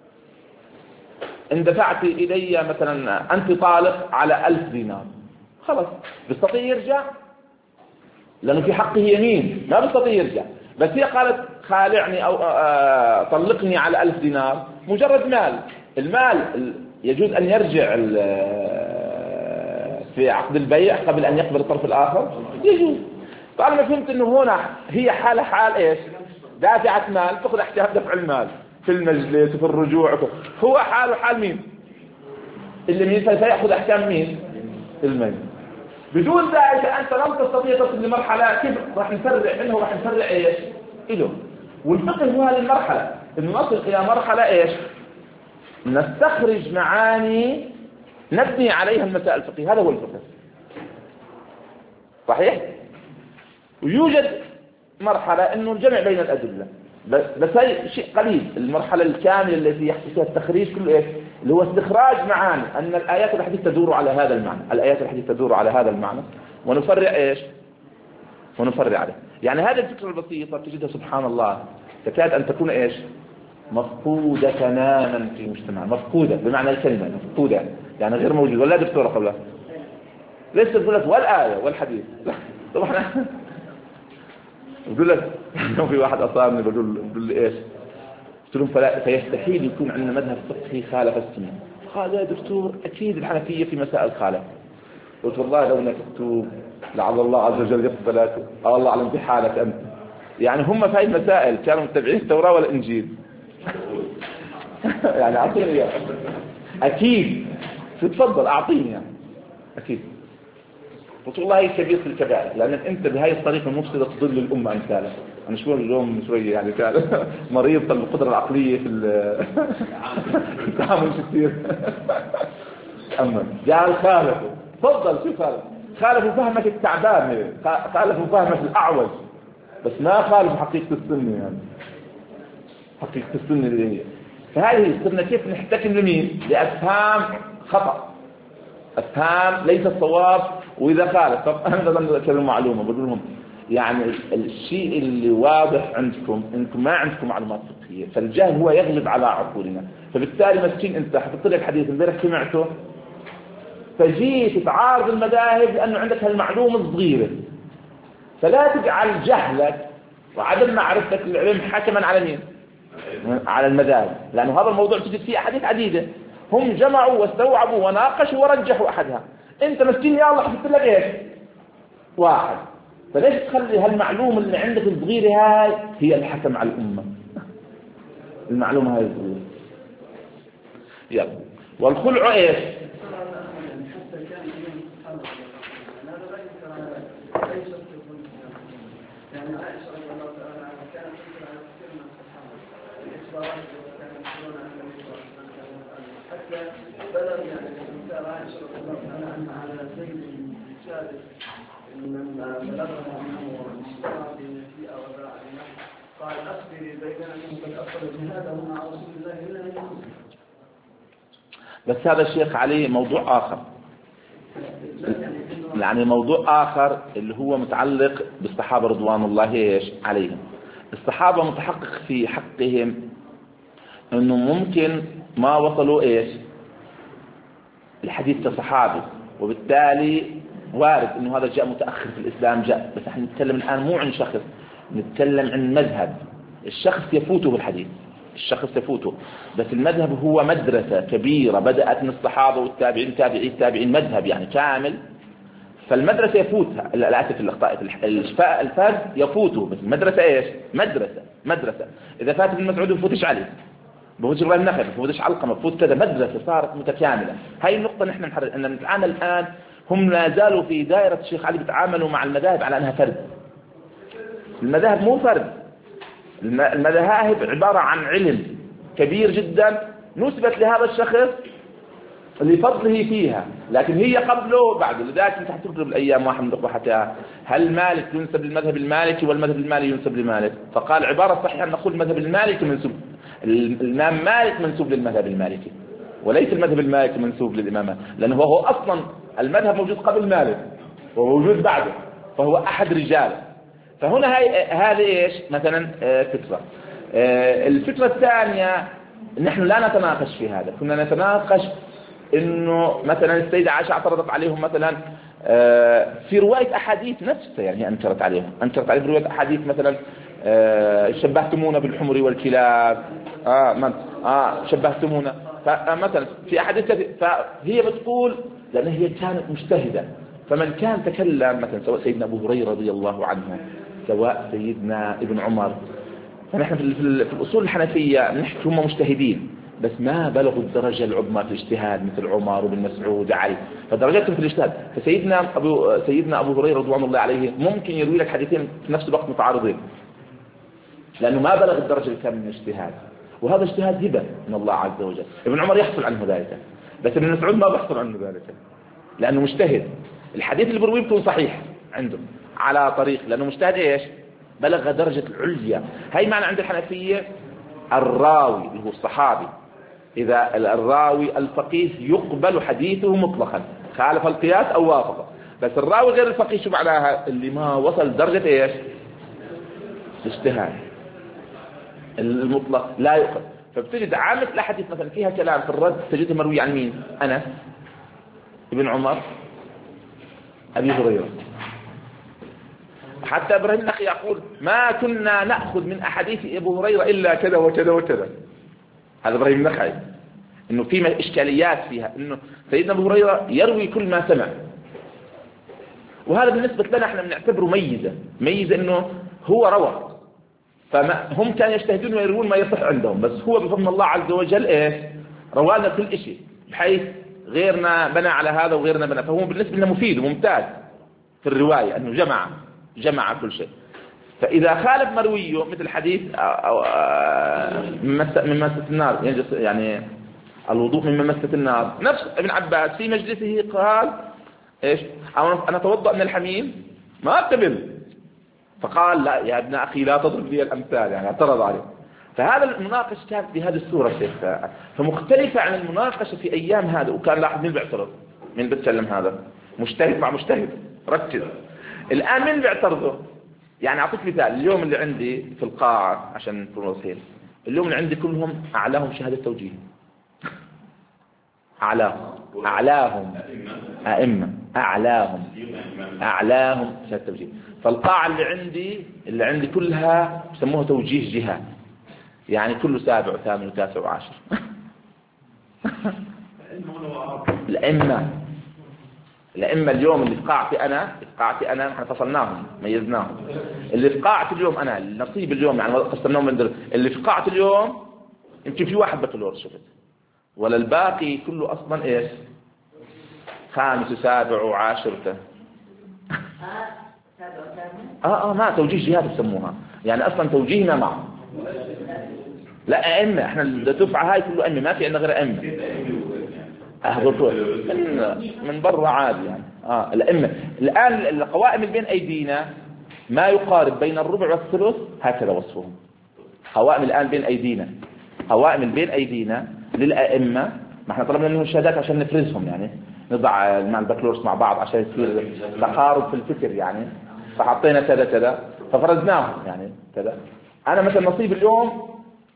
إن دفعت إلي مثلا أنت طالق على ألف دينار، خلاص بيستطيع يرجع لأنه في حقه يمين، ما بيستطيع يرجع. بس هي قالت خالعني أو طلقني على ألف دينار، مجرد مال. المال يجوز أن يرجع في عقد البيع قبل أن يقبل الطرف الآخر، يجوز. فأنا فهمت أنه هنا هي حالة حال إيش دافعة مال تأخذ احتياط دفع المال في المجلس وفي الرجوع. هو حاله حال مين اللي مين سيأخذ أحكام مين المال. بدون ذلك أنت لم تستطيع تصل لمرحلة كيف راح نفرع منه وراح نفرع إيش إله. والفقه هو هذه المرحلة إنه نصل إلى مرحلة إيش نستخرج معاني نبني عليها المسائل الفقهية. هذا هو الفقه صحيح. ويوجد مرحلة إنه الجمع بين الأدلة، بس بس هي شيء قليل. المرحلة الكاملة التي يحصل فيها التخريج كله إيش اللي هو استخراج معاني أن الآيات الحديث تدور على هذا المعنى، الآيات الحديث تدور على هذا المعنى ونفرع إيش ونفرع عليه. يعني هذه الفكرة البسيطة تجدها سبحان الله تكاد أن تكون إيش مفقودة تماما في المجتمع. مفقودة بمعنى الكلمة مفقودة، يعني غير موجود. ولا دكتورة قبلها ليش تقول لك والآية والحديث طبعا. بقول لك في واحد أصابني بقول بقول لي إيش قلت لهم فلا فيستحيل يكون عندنا مذهب فقهي خالف السنة. قال يا دكتور أكيد الحنفية في مسائل خالف. قلت والله لو نكتب لعل الله عز وجل يقبلك أو الله أعلم بحالك أنت. يعني هم في هذه المسائل كانوا متبعين التوراة والإنجيل. يعني أعطيني إياه أكيد تتفضل أعطيني يعني أكيد. قلت والله هي كبير في الكبائر، لأنك أنت بهاي الطريقة المفسدة تضل الأمة أمثالك. أنا شوي اليوم شوية يعني كان مريض بالقدرة العقلية في التعامل كثير. أما قال خالفوا تفضل شو خالف خالفوا فهمك التعبان، خالفوا فهمك الأعوج، بس ما خالفوا حقيقة السنة. يعني حقيقة السنة اللي هي فهذه صرنا كيف نحتكم لمين؟ لأفهام خطأ، أفهام ليس الصواب. وإذا خالف طب أنا بدنا أكلم معلومة بقول لهم يعني الشيء اللي واضح عندكم إنكم ما عندكم معلومات فقهية، فالجهل هو يغلب على عقولنا. فبالتالي مسكين أنت حطيت لك حديث امبارح سمعته فجيت تعارض المذاهب لأنه عندك هالمعلومة الصغيرة، فلا تجعل جهلك وعدم معرفتك للعلم حكما على مين؟ على المذاهب، لأنه هذا الموضوع تجد فيه أحاديث عديدة هم جمعوا واستوعبوا وناقشوا ورجحوا أحدها. أنت مسكين يا الله حطيت لك إيش؟ واحد. فليش تخلي هالمعلومة اللي عندك الصغيرة هاي هي الحكم على الأمة؟ المعلومة هاي الصغيرة. يلا والخلع إيش؟ يعني عائشة رضي الله تعالى عنها كانت تنكر على كثير من الصحابة الإخبارات التي كانوا يذكرون عن النبي صلى الله عليه وسلم حتى بلغ يعني إنكار عائشة رضي الله تعالى عنها على زيد بن ثابت لما بلغها أنه اشترى بنسيئة وباع بنفسه قال أخبري بين أنه قد أخذ جهاده مع رسول الله إلا أن يكون. بس هذا الشيخ عليه موضوع آخر، يعني موضوع آخر اللي هو متعلق بالصحابة رضوان الله إيش عليهم. الصحابة متحقق في حقهم إنه ممكن ما وصلوا إيش الحديث كصحابي، وبالتالي وارد إنه هذا جاء متأخر في الإسلام جاء. بس احنا نتكلم الآن مو عن شخص، نتكلم عن مذهب. الشخص يفوته الحديث، الشخص يفوته، بس المذهب هو مدرسة كبيرة بدأت من الصحابة والتابعين تابعي التابعين، مذهب يعني كامل. فالمدرسة يفوتها، الآسف الأخطاء الفرد يفوته، بس المدرسة إيش؟ مدرسة مدرسة. إذا فات ابن مسعود بفوتش عليه، بفوتش رأي النخل، بفوتش علقمة، بفوت كذا. مدرسة صارت متكاملة. هاي النقطة نحن نحرر أن نتعامل الآن. هم لا زالوا في دائرة الشيخ علي بيتعاملوا مع المذاهب على أنها فرد. المذاهب مو فرد، المذاهب عبارة عن علم كبير جدا نسبت لهذا الشخص لفضله فيها، لكن هي قبله بعده. لذلك انت حتقرب الأيام واحد من الأخوة حتى هل مالك ينسب للمذهب المالكي والمذهب المالي ينسب لمالك؟ فقال عبارة صحيحة أن نقول المذهب المالكي منسوب، الإمام مالك منسوب للمذهب المالكي وليس المذهب المالكي منسوب للإمام، لأنه هو أصلا المذهب موجود قبل مالك وموجود بعده، فهو أحد رجاله. فهنا هاي هذه ايش مثلا فكرة. الفكرة الثانية نحن لا نتناقش في هذا، كنا نتناقش انه مثلا السيدة عائشة اعترضت عليهم مثلا في رواية احاديث نفسها، يعني انكرت عليهم انكرت عليهم رواية احاديث مثلا شبهتمونا بالحمر والكلاب، اه من اه شبهتمونا مثلا في احاديث. فهي بتقول لان هي كانت مجتهدة، فمن كان تكلم مثلا سواء سيدنا ابو هريرة رضي الله عنه سواء سيدنا ابن عمر، فنحن في الأصول الحنفية نحكي هم مجتهدين بس ما بلغوا الدرجة العظمى في الاجتهاد مثل عمر وبن مسعود علي، فدرجتهم في الاجتهاد. فسيدنا أبو سيدنا أبو هريرة رضوان الله عليه ممكن يروي لك حديثين في نفس الوقت متعارضين لأنه ما بلغ الدرجة الكاملة من الاجتهاد، وهذا اجتهاد هبة من الله عز وجل. ابن عمر يحصل عنه ذلك، بس ابن مسعود ما بيحصل عنه ذلك لأنه مجتهد. الحديث اللي برويه بيكون صحيح عنده على طريق لأنه مجتهد إيش بلغ درجة العليا. هاي معنى عند الحنفية الراوي اللي هو الصحابي، إذا الراوي الفقيه يقبل حديثه مطلقا خالف القياس أو وافقه، بس الراوي غير الفقيه شو معناها اللي ما وصل درجة إيش الاجتهاد المطلق لا يقبل. فبتجد عامة الأحاديث مثلا فيها كلام في الرد تجده مروي عن مين؟ أنس ابن عمر أبي هريرة. حتى إبراهيم النخعي يقول ما كنا نأخذ من أحاديث أبو هريرة إلا كذا وكذا وكذا. هذا إبراهيم النخعي إنه في إشكاليات فيها، إنه سيدنا أبو هريرة يروي كل ما سمع، وهذا بالنسبة لنا احنا بنعتبره ميزة ميزة إنه هو روى، فهم كانوا يجتهدون ويروون ما يصح عندهم، بس هو بفضل الله عز وجل إيش روانا كل شيء بحيث غيرنا بنى على هذا وغيرنا بنى، فهو بالنسبة لنا مفيد وممتاز في الرواية أنه جمع جمع كل شيء. فإذا خالف مرويه مثل حديث من مسة النار، يعني الوضوء من مسة النار، نفس ابن عباس في مجلسه قال إيش أنا أتوضأ من الحميم ما قبل، فقال لا يا ابن أخي لا تضرب لي الأمثال، يعني اعترض عليه. فهذا المناقشة كانت بهذه الصورة شيخ، فمختلفة عن المناقشة في أيام هذا. وكان لاحظ مين بيعترض، مين بتكلم هذا مجتهد مع مجتهد، ركز. الآن مين بيعترضه؟ يعني أعطيك مثال، اليوم اللي عندي في القاعة عشان نكون واضحين، اليوم اللي عندي كلهم أعلاهم شهادة توجيه، أعلاهم أعلاهم أئمة أعلاهم أعلاهم شهادة توجيه. فالقاعة اللي عندي اللي عندي كلها يسموها توجيه جهات، يعني كله سابع وثامن وتاسع وعاشر. الأئمة الأئمة اليوم اللي في قاعتي أنا في قاعتي أنا احنا فصلناهم ميزناهم. اللي في قاعتي اليوم أنا النصيب اليوم يعني قسمناهم من در... اللي في قاعتي اليوم يمكن في واحد بكالوريوس شفت، ولا الباقي كله أصلا إيش خامس وسابع وعاشر. آه آه ما توجيه جهات يسموها، يعني أصلا توجيهنا معه. لا أئمة، احنا الدفعة هاي كله أئمة، ما في عندنا غير أئمة. أهدوا من من برا عادي يعني. آه الأئمة الآن القوائم اللي بين أيدينا ما يقارب بين الربع والثلث، هكذا وصفهم. قوائم الآن بين أيدينا، قوائم اللي بين أيدينا للأئمة، ما احنا طلبنا منهم شهادات عشان نفرزهم، يعني نضع مع البكالوريوس مع بعض عشان يصير تقارب في الفكر يعني. فحطينا كذا كذا ففرزناهم يعني كذا. أنا مثلا نصيب اليوم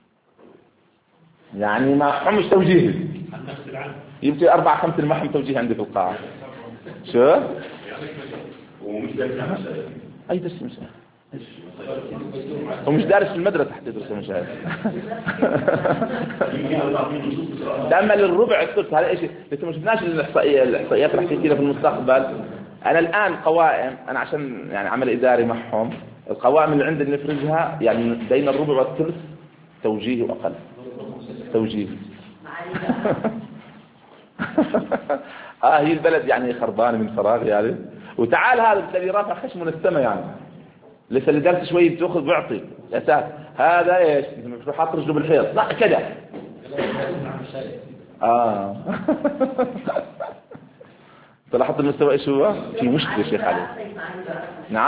يعني ما حمش توجيهي، يمكن أربعة خمسة المحم توجيه عندي في القاعة. شو؟ ومش دارس أي درس مش ومش دارس في المدرسة حتى يدرس مش عارف. تأمل الربع الثلث هذا إيش؟ لسه ما شفناش الإحصائيات رح تيجي في المستقبل. أنا الآن قوائم أنا عشان يعني عمل إداري معهم، القوائم اللي عندنا نفرزها يعني بين الربع والثلث توجيه وأقل توجيه. آه هي البلد يعني خربانة من فراغ يعني. وتعال هذا الذي رافع خشم من السماء يعني لسه اللي درس شوي بتأخذ بيعطي يا ساتر. هذا ايش بتروح حاط رجله بالحيط لا كذا. اه طلعت المستوى ايش هو في مشكلة شيخ علي. نعم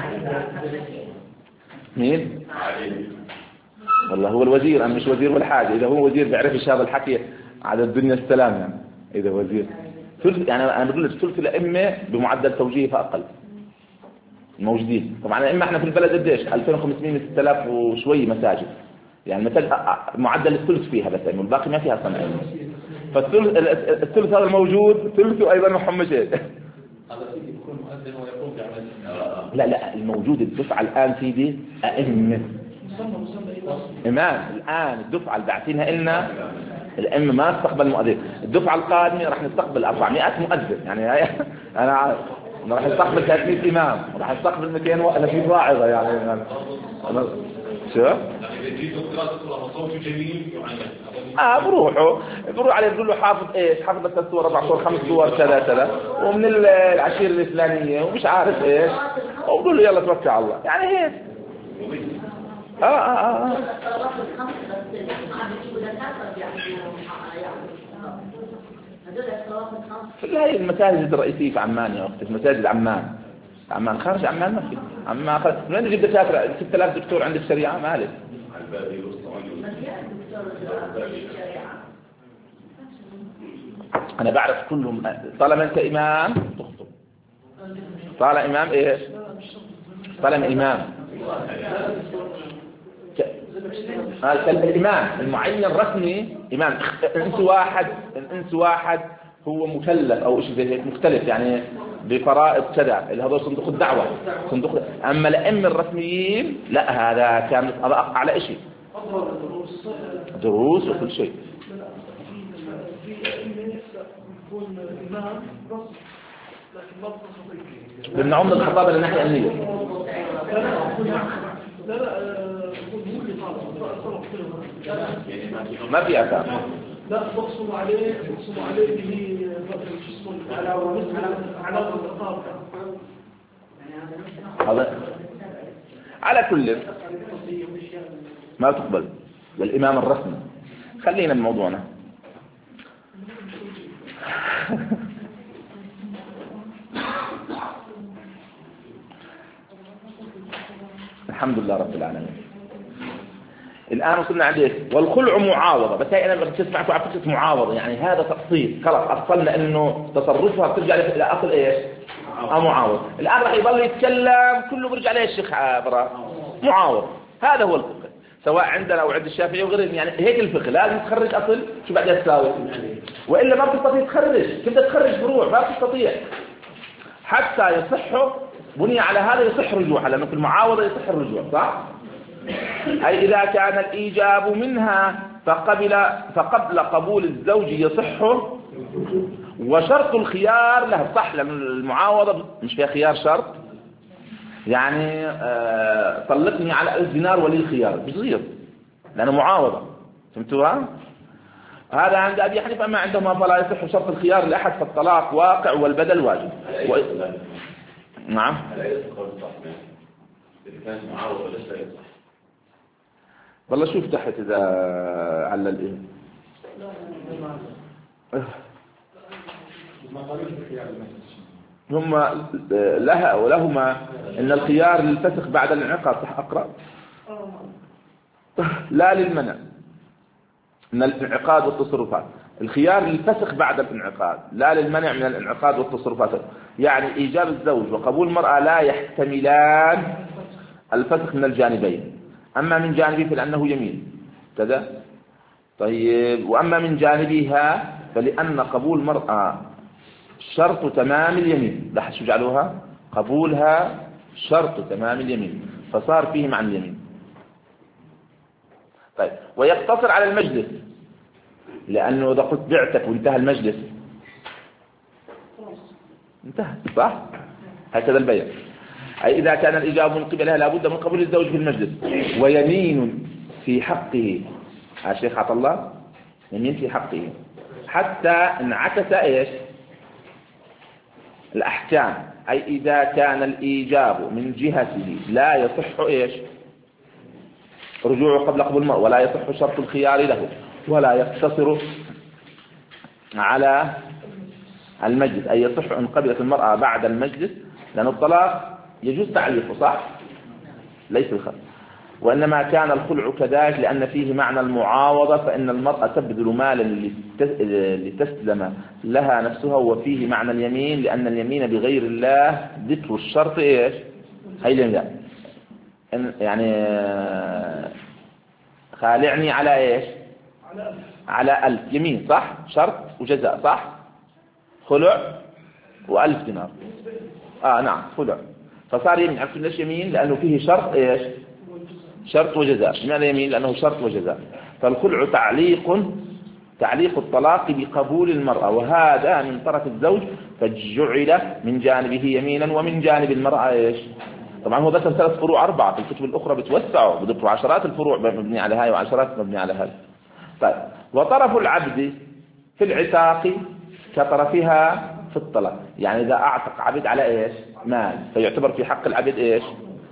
مين والله هو الوزير أم مش وزير ولا حاجة. إذا هو وزير بيعرفش هذا الحكي على الدنيا السلام يعني. إذا وزير ثلث يعني أنا بقول لك ثلث الأئمة بمعدل توجيه فأقل موجودين. طبعا الأئمة احنا في البلد قديش ألفين وخمسمائة ستة آلاف وشوي مساجد يعني مساجد معدل الثلث فيها بس يعني والباقي ما فيها أصلا أئمة. فالثلث الثلث هذا الموجود ثلثه أيضا محمد هذا سيدي بيكون مؤذن ويقوم بعمل. لا لا الموجود الدفعة الآن سيدي أئمة إمام. الآن الدفعة اللي بعتينها إلنا الأئمة ما استقبل مؤذن. الدفعة القادمة راح نستقبل أربعمائة مؤذن يعني أنا راح نستقبل ثلاثمائة إمام وراح نستقبل مئتين وثلاثين واعظة يعني أنا شو؟ صوته جميل اه بروحوا بروح عليه بيقول له حافظ ايش حافظ ثلاث صور اربع صور خمس صور كذا كذا ومن العشيرة الإسلامية ومش عارف ايش وبقول له يلا توكل على الله يعني هيك. اه اه اه في هاي المساجد الرئيسية في عمان يا أختي في مساجد عمان. عمان خارج عمان ما في عمان خارج. من وين جبت دكاترة ستة آلاف دكتور عند الشريعة مالك. أنا بعرف كلهم طالما أنت إمام تخطب طالما إمام إيش طالما إمام الإمام المعين رسمي إمام. الإنس واحد الإنس واحد هو مكلف أو شيء زي هيك مختلف يعني بفرائض كذا اللي هذول صندوق الدعوة صندوق. أما الأئمة الرسميين لا هذا كان على شيء دروس وكل شيء. ابن عمر الخطاب من الناحية الأمنية ما في أثار. لا بقصوا عليه بقصوا عليه به على على الخطاب هذا على كل ما تقبل للإمام الرسمي. خلينا من موضوعنا. الحمد لله رب العالمين. الآن وصلنا عليه والخلع معاوضة. بس هي أنا بتسمعكم على فكرة معاوضة، يعني هذا تقسيط، خلاص أصلنا إنه تصرفها بترجع إلى أصل إيش؟ أو معاوض. الآن راح يضل يتكلم كله برجع عليه الشيخ عبرة معاوض. هذا هو الفقه سواء عندنا أو عند الشافعي وغيره، يعني هيك الفقه لازم تخرج أصل شو بعدها تساوي، وإلا ما بتستطيع تخرج، كيف تخرج فروع ما بتستطيع حتى يصح. بني على هذا يصح رجوعها، لأنه في المعاوضة يصح الرجوع صح؟ أي إذا كان الإيجاب منها فقبل فقبل قبول الزوج يصح، وشرط الخيار له صح، لأن المعاوضة مش فيها خيار شرط، يعني آه طلقني على ألف دينار ولي الخيار بصير لأنه معاوضة. فهمتوها؟ هذا عند أبي حنيفة، أما عندهم فلا يصح شرط الخيار لأحد فالطلاق واقع والبدل واجب. و... نعم. والله شوف تحت إذا على الإيه هم لها ولهما إن الخيار للفسخ بعد الانعقاد صح أقرأ، لا للمنع من الانعقاد والتصرفات. الخيار للفسخ بعد الانعقاد لا للمنع من الانعقاد والتصرفات. يعني إيجاب الزوج وقبول المرأة لا يحتملان الفسخ من الجانبين، أما من جانبه فلأنه يمين كذا. طيب وأما من جانبها فلأن قبول المرأة شرط تمام اليمين. لاحظ شو جعلوها قبولها شرط تمام اليمين، فصار فيه مع اليمين. طيب ويقتصر على المجلس، لأنه إذا قلت بعتك وانتهى المجلس انتهى صح؟ هكذا البيع. أي إذا كان الإجابة من قبلها لابد من قبول الزوج في المجلس. ويمين في حقه الشيخ عطا الله يمين في حقه حتى انعكس إيش الأحكام. أي إذا كان الإيجاب من جهته لا يصح إيش رجوعه قبل قبول المرء، ولا يصح شرط الخيار له، ولا يقتصر على المجلس. أي يصح أن قبلت المرأة بعد المجلس، لأن الطلاق يجوز تعليقه صح ليس الخلع. وإنما كان الخلع كذلك لأن فيه معنى المعاوضة، فإن المرأة تبذل مالا لتسلم لها نفسها، وفيه معنى اليمين لأن اليمين بغير الله ذكر الشرط إيش هاي اليمين، يعني خالعني على إيش على ألف يمين صح، شرط وجزاء صح، خلع وألف دينار آه نعم خلع، فصار يمين. عرفت ليش يمين؟ لأنه فيه شرط إيش شرط وجزاء. لماذا يمين؟ لأنه شرط وجزاء. فالخلع تعليق تعليق الطلاق بقبول المرأة، وهذا من طرف الزوج، فجعل من جانبه يمينا ومن جانب المرأة إيش. طبعا هو ذكر ثلاث فروع أربعة، في الكتب الأخرى بتوسعوا بذكروا عشرات الفروع مبني على هاي وعشرات مبني على هاي. طيب وطرف العبد في العتاق كطرفها في الطلاق، يعني إذا أعتق عبد على إيش مال فيعتبر في حق العبد إيش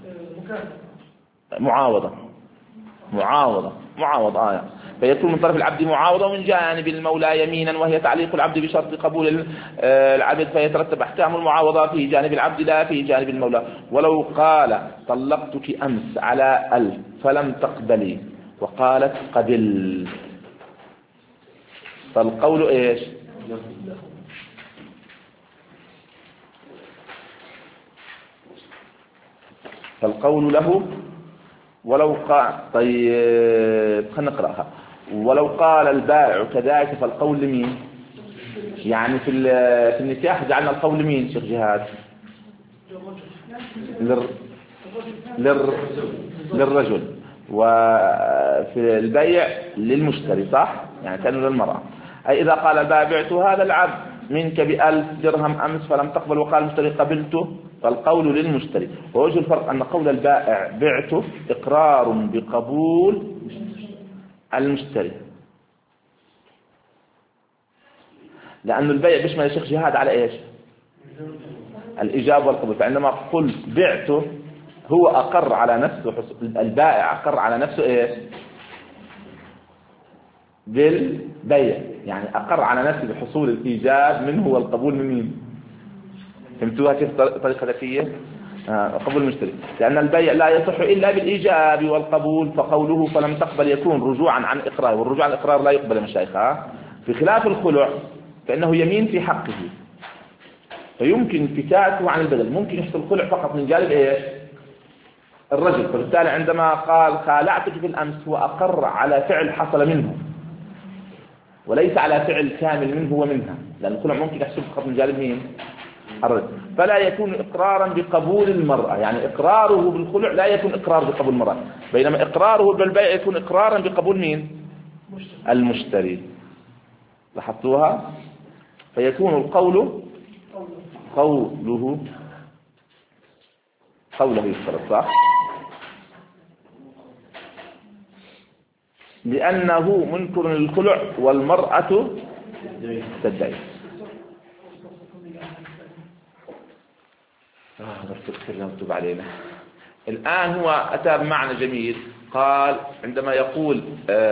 معاوضة معاوضة معاوضة آية، فيكون من طرف العبد معاوضة، ومن جانب المولى يمينا وهي تعليق العبد بشرط قبول العبد، فيترتب أحكام المعاوضة في جانب العبد لا في جانب المولى. ولو قال طلقتك أمس على ألف فلم تقبلي وقالت قبل، فالقول إيش فالقول له. ولو قال طيب خلينا نقرأها. ولو قال البائع كذلك فالقول لمين؟ يعني في في النكاح جعلنا القول لمين شيخ جهاد؟ لل... لل... للرجل، وفي البيع للمشتري صح؟ يعني كانوا للمرأة. أي إذا قال البائع بعت هذا العبد منك بألف درهم أمس فلم تقبل وقال المشتري قبلته، فالقول للمشتري. ووجه الفرق أن قول البائع بعته إقرار بقبول المشتري، لأن البيع بيشمل الشيخ جهاد على إيش الإجابة والقبول. فعندما قلت بعته هو أقر على نفسه، البائع أقر على نفسه إيش بالبيع، يعني أقر على نفسه بحصول الإيجاب منه والقبول من مين. فهمتوها كيف طريقة ذكية؟ آه قبول المشتري، لأن البيع لا يصح إلا بالإيجاب والقبول، فقوله فلم تقبل يكون رجوعا عن إقرار، والرجوع عن الإقرار لا يقبل مشايخها. في خلاف الخلع فإنه يمين في حقه، فيمكن انفكاكه عن البدل، ممكن يحصل خلع فقط من جانب إيش؟ الرجل. فبالتالي عندما قال خالعتك في الأمس هو أقر على فعل حصل منه وليس على فعل كامل منه ومنها، لأن الخلع ممكن يحصل فقط من جانب مين؟ الرجل. فلا يكون إقرارا بقبول المرأة، يعني إقراره بالخلع لا يكون إقرار بقبول المرأة، بينما إقراره بالبيع يكون إقرارا بقبول مين؟ المشتري. لاحظتوها؟ فيكون القول قوله قوله يفترض صح؟ لأنه منكر للخلع والمرأة تدعي. آه بس كثير مكتوب علينا. الآن هو أتى بمعنى جميل، قال عندما يقول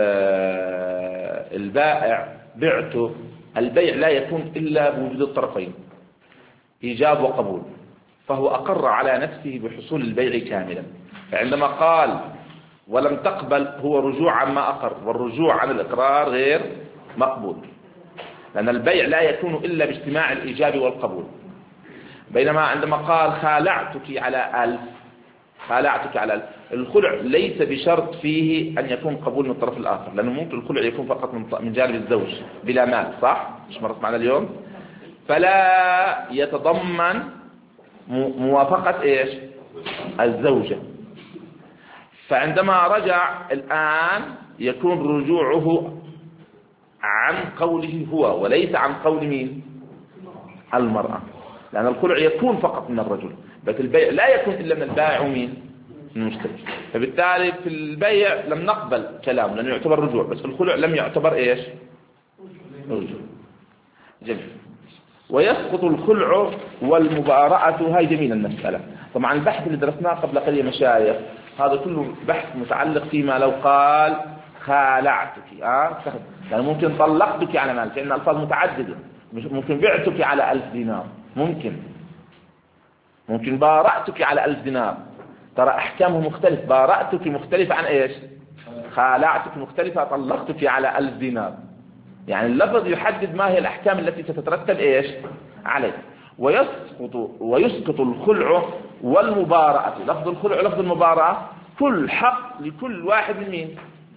آه البائع بعته، البيع لا يكون إلا بوجود الطرفين إيجاب وقبول، فهو أقر على نفسه بحصول البيع كاملا. فعندما قال ولم تقبل هو رجوع عما أقر، والرجوع عن الإقرار غير مقبول، لأن البيع لا يكون إلا باجتماع الإيجاب والقبول. بينما عندما قال خالعتك على ألف، خالعتك على ألف، الخلع ليس بشرط فيه أن يكون قبول من الطرف الآخر، لأنه ممكن الخلع يكون فقط من جانب الزوج بلا مال، صح؟ مش مرت معنا اليوم؟ فلا يتضمن موافقة إيش؟ الزوجة. فعندما رجع الآن يكون رجوعه عن قوله هو وليس عن قول مين؟ المرأة، لأن الخلع يكون فقط من الرجل، بس البيع لا يكون إلا من البائع ومين؟ المشتري. فبالتالي في البيع لم نقبل كلامه لأنه يعتبر رجوع، بس في الخلع لم يعتبر إيش؟ رجوع. جميل. ويسقط الخلع والمبارأة، هاي جميل المسألة. طبعا البحث اللي درسناه قبل قليل مشايخ هذا كله بحث متعلق فيما لو قال خالعتك، آه يعني ممكن طلقتك على مال، لأن الألفاظ متعددة، ممكن بعتك على ألف دينار، ممكن ممكن بارأتك على ألف دينار، ترى أحكامه مختلف، بارأتك مختلفة عن إيش؟ خالعتك مختلفة، طلقتك على ألف دينار، يعني اللفظ يحدد ما هي الأحكام التي ستترتب إيش عليه. ويسقط ويسقط الخلع والمبارأة، لفظ الخلع لفظ المبارأة كل حق لكل واحد من مين؟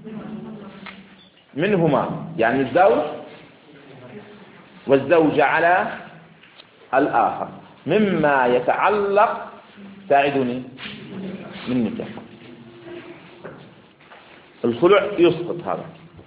منهما، يعني الزوج والزوجة على الآخر مما يتعلق، ساعدوني، من نكاح. الخلع يسقط هذا،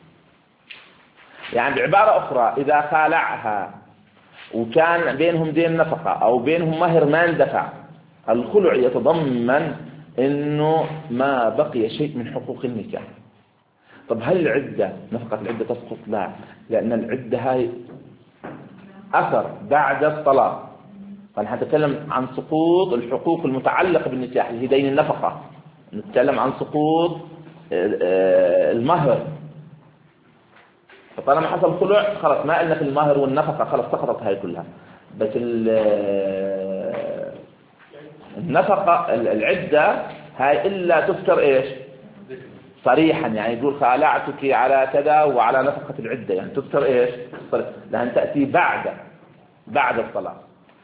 يعني بعبارة أخرى إذا خالعها وكان بينهم دين نفقة أو بينهم مهر ما اندفع، الخلع يتضمن إنه ما بقي شيء من حقوق النكاح. طب هل العدة نفقة العدة تسقط؟ لا، لأن العدة هاي أثر بعد الطلاق، فنحن نتكلم عن سقوط الحقوق المتعلقة بالنكاح اللي هي دين النفقة، نتكلم عن سقوط المهر. فطالما حصل خلع خلص ما قلنا في المهر والنفقة، خلص سقطت هاي كلها. بس النفقة العدة هاي إلا تذكر إيش صريحا، يعني يقول خالعتك على كذا وعلى نفقة العدة، يعني تذكر إيش صريح، لأن تأتي بعد بعد الطلاق.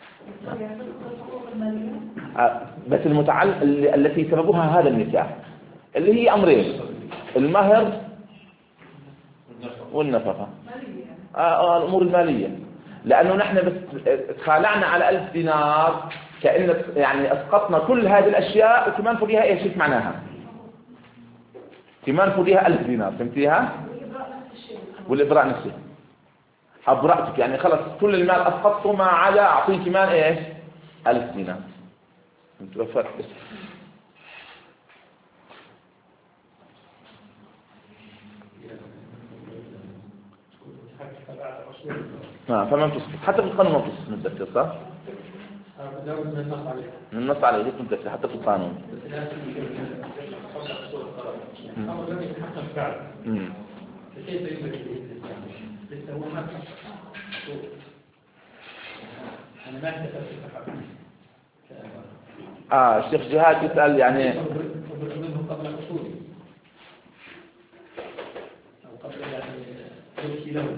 بس المتعلق التي سببها هذا النكاح اللي هي أمرين، المهر والنفقة، آه الأمور المالية. لأنه نحن بس خالعنا على ألف دينار كأن يعني أسقطنا كل هذه الأشياء، وكمان فوقيها إيش إيش معناها؟ كمان فوقيها ألف دينار، فهمتيها؟ والإبراء نفسه أبرأتك، يعني خلص كل المال أسقطته ما عدا أعطيه كمان إيش ألف دينار. متوفر بس ما فما بتسقط، حتى في القانون ما بتسقط، متذكر صح؟ من النص عليه ليش متذكر حتى في القانون. امم كيف يمكن الاستثناء؟ لسه هو ما انا ما اعتقد آه الشيخ جهاد يسأل يعني منه قبل الأصول أو قبل يعني ملكي له.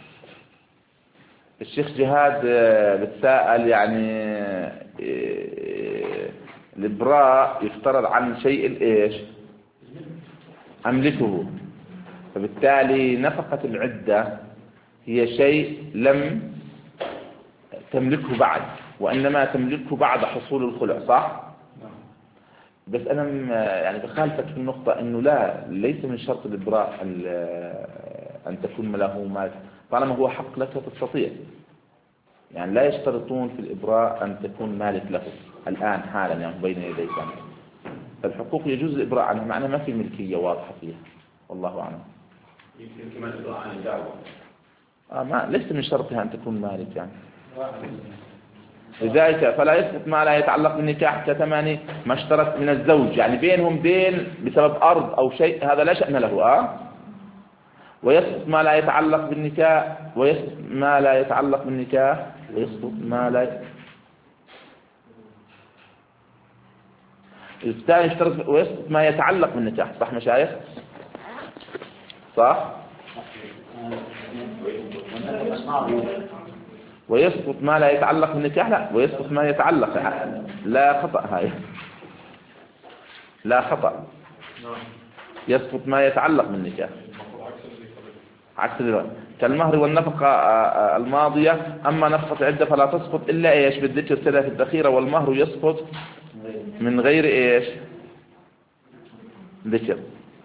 الشيخ جهاد بتساءل يعني الإبراء يفترض عن شيء الإيش أملكه، فبالتالي نفقة العدة هي شيء لم تملكه بعد، وإنما تملكه بعد حصول الخلع، صح؟ بس أنا يعني بخالفك في النقطة إنه لا، ليس من شرط الإبراء أن تكون له مال، طالما هو حق لك تستطيع. يعني لا يشترطون في الإبراء أن تكون مالك له الآن حالا يعني بين يديك. الحقوق يجوز الإبراء عنها، معناها ما في ملكية واضحة فيها، والله أعلم. يمكن كمان الإبراء عن الدعوة. آه ما ليس من شرطها أن تكون مالك يعني. لذلك فلا يسقط ما لا يتعلق بالنكاح كثمن ما اشترط من الزوج، يعني بينهم دين بسبب أرض أو شيء، هذا لا شأن له. آه ويسقط ما لا يتعلق بالنكاح، ويسقط ما لا يتعلق بالنكاح، ويسقط ما لا الثاني اشترط، ويسقط ما يتعلق بالنكاح، صح مشايخ؟ صح؟ ويسقط ما لا يتعلق بالنكاح، لا ويسقط ما يتعلق، لا خطأ هاي، لا خطأ، يسقط ما يتعلق بالنكاح عكس الرواية كالمهر والنفقة الماضية. أما نفقة عدة فلا تسقط إلا إيش بالذكر كذا في الذخيرة، والمهر يسقط من غير إيش ذكر.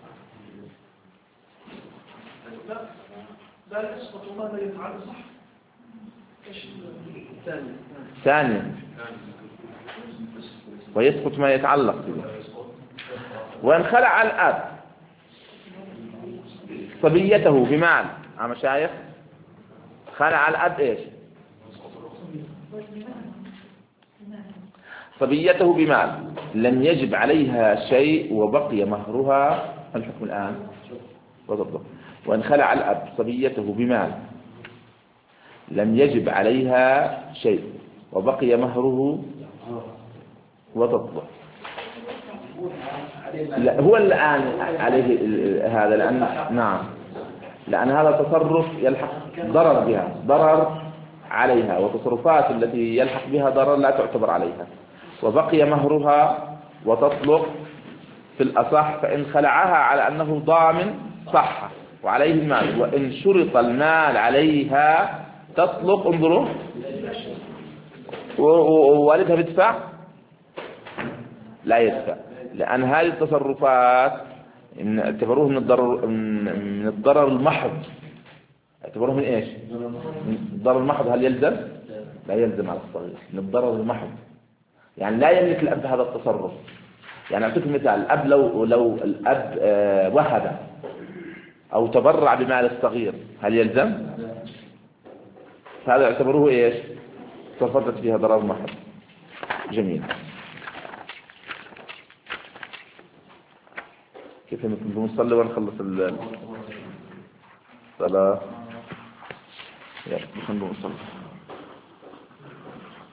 لا يسقط ما لا يتعلق، صح؟ ثانيا ويسقط ما يتعلق به. وإن خلع الأب صبيته بمال، ها مشايخ، خلع الأب إيش صبيته بمال لم يجب عليها شيء وبقي مهرها. الحكم الآن وضبط. وإن خلع الأب صبيته بمال لم يجب عليها شيء وبقي مهره وتطلع. لا هو الآن عليه هذا، لأن نعم لأن هذا تصرف يلحق ضرر بها، ضرر عليها، وتصرفات التي يلحق بها ضرر لا تعتبر عليها. وبقي مهرها وتطلق في الأصح، فإن خلعها على أنه ضامن صح وعليه المال، وإن شرط المال عليها تطلق. انظروا ووالدها بيدفع لا يدفع، لأن هذه التصرفات اعتبروه من الضرر من الضرر المحض. اعتبروه من ايش؟ من الضرر المحض. هل يلزم؟ لا يلزم على الصغير، من الضرر المحض. يعني لا يملك الأب هذا التصرف. يعني أعطيكم مثال، الأب لو لو الأب وهب أو تبرع بمال الصغير هل يلزم؟ فهذا اعتبروه ايش؟ تصرفت فيها ضرر محض. جميل. كيف نكون نصلي ونخلص الصلاة؟ يلا نصلي.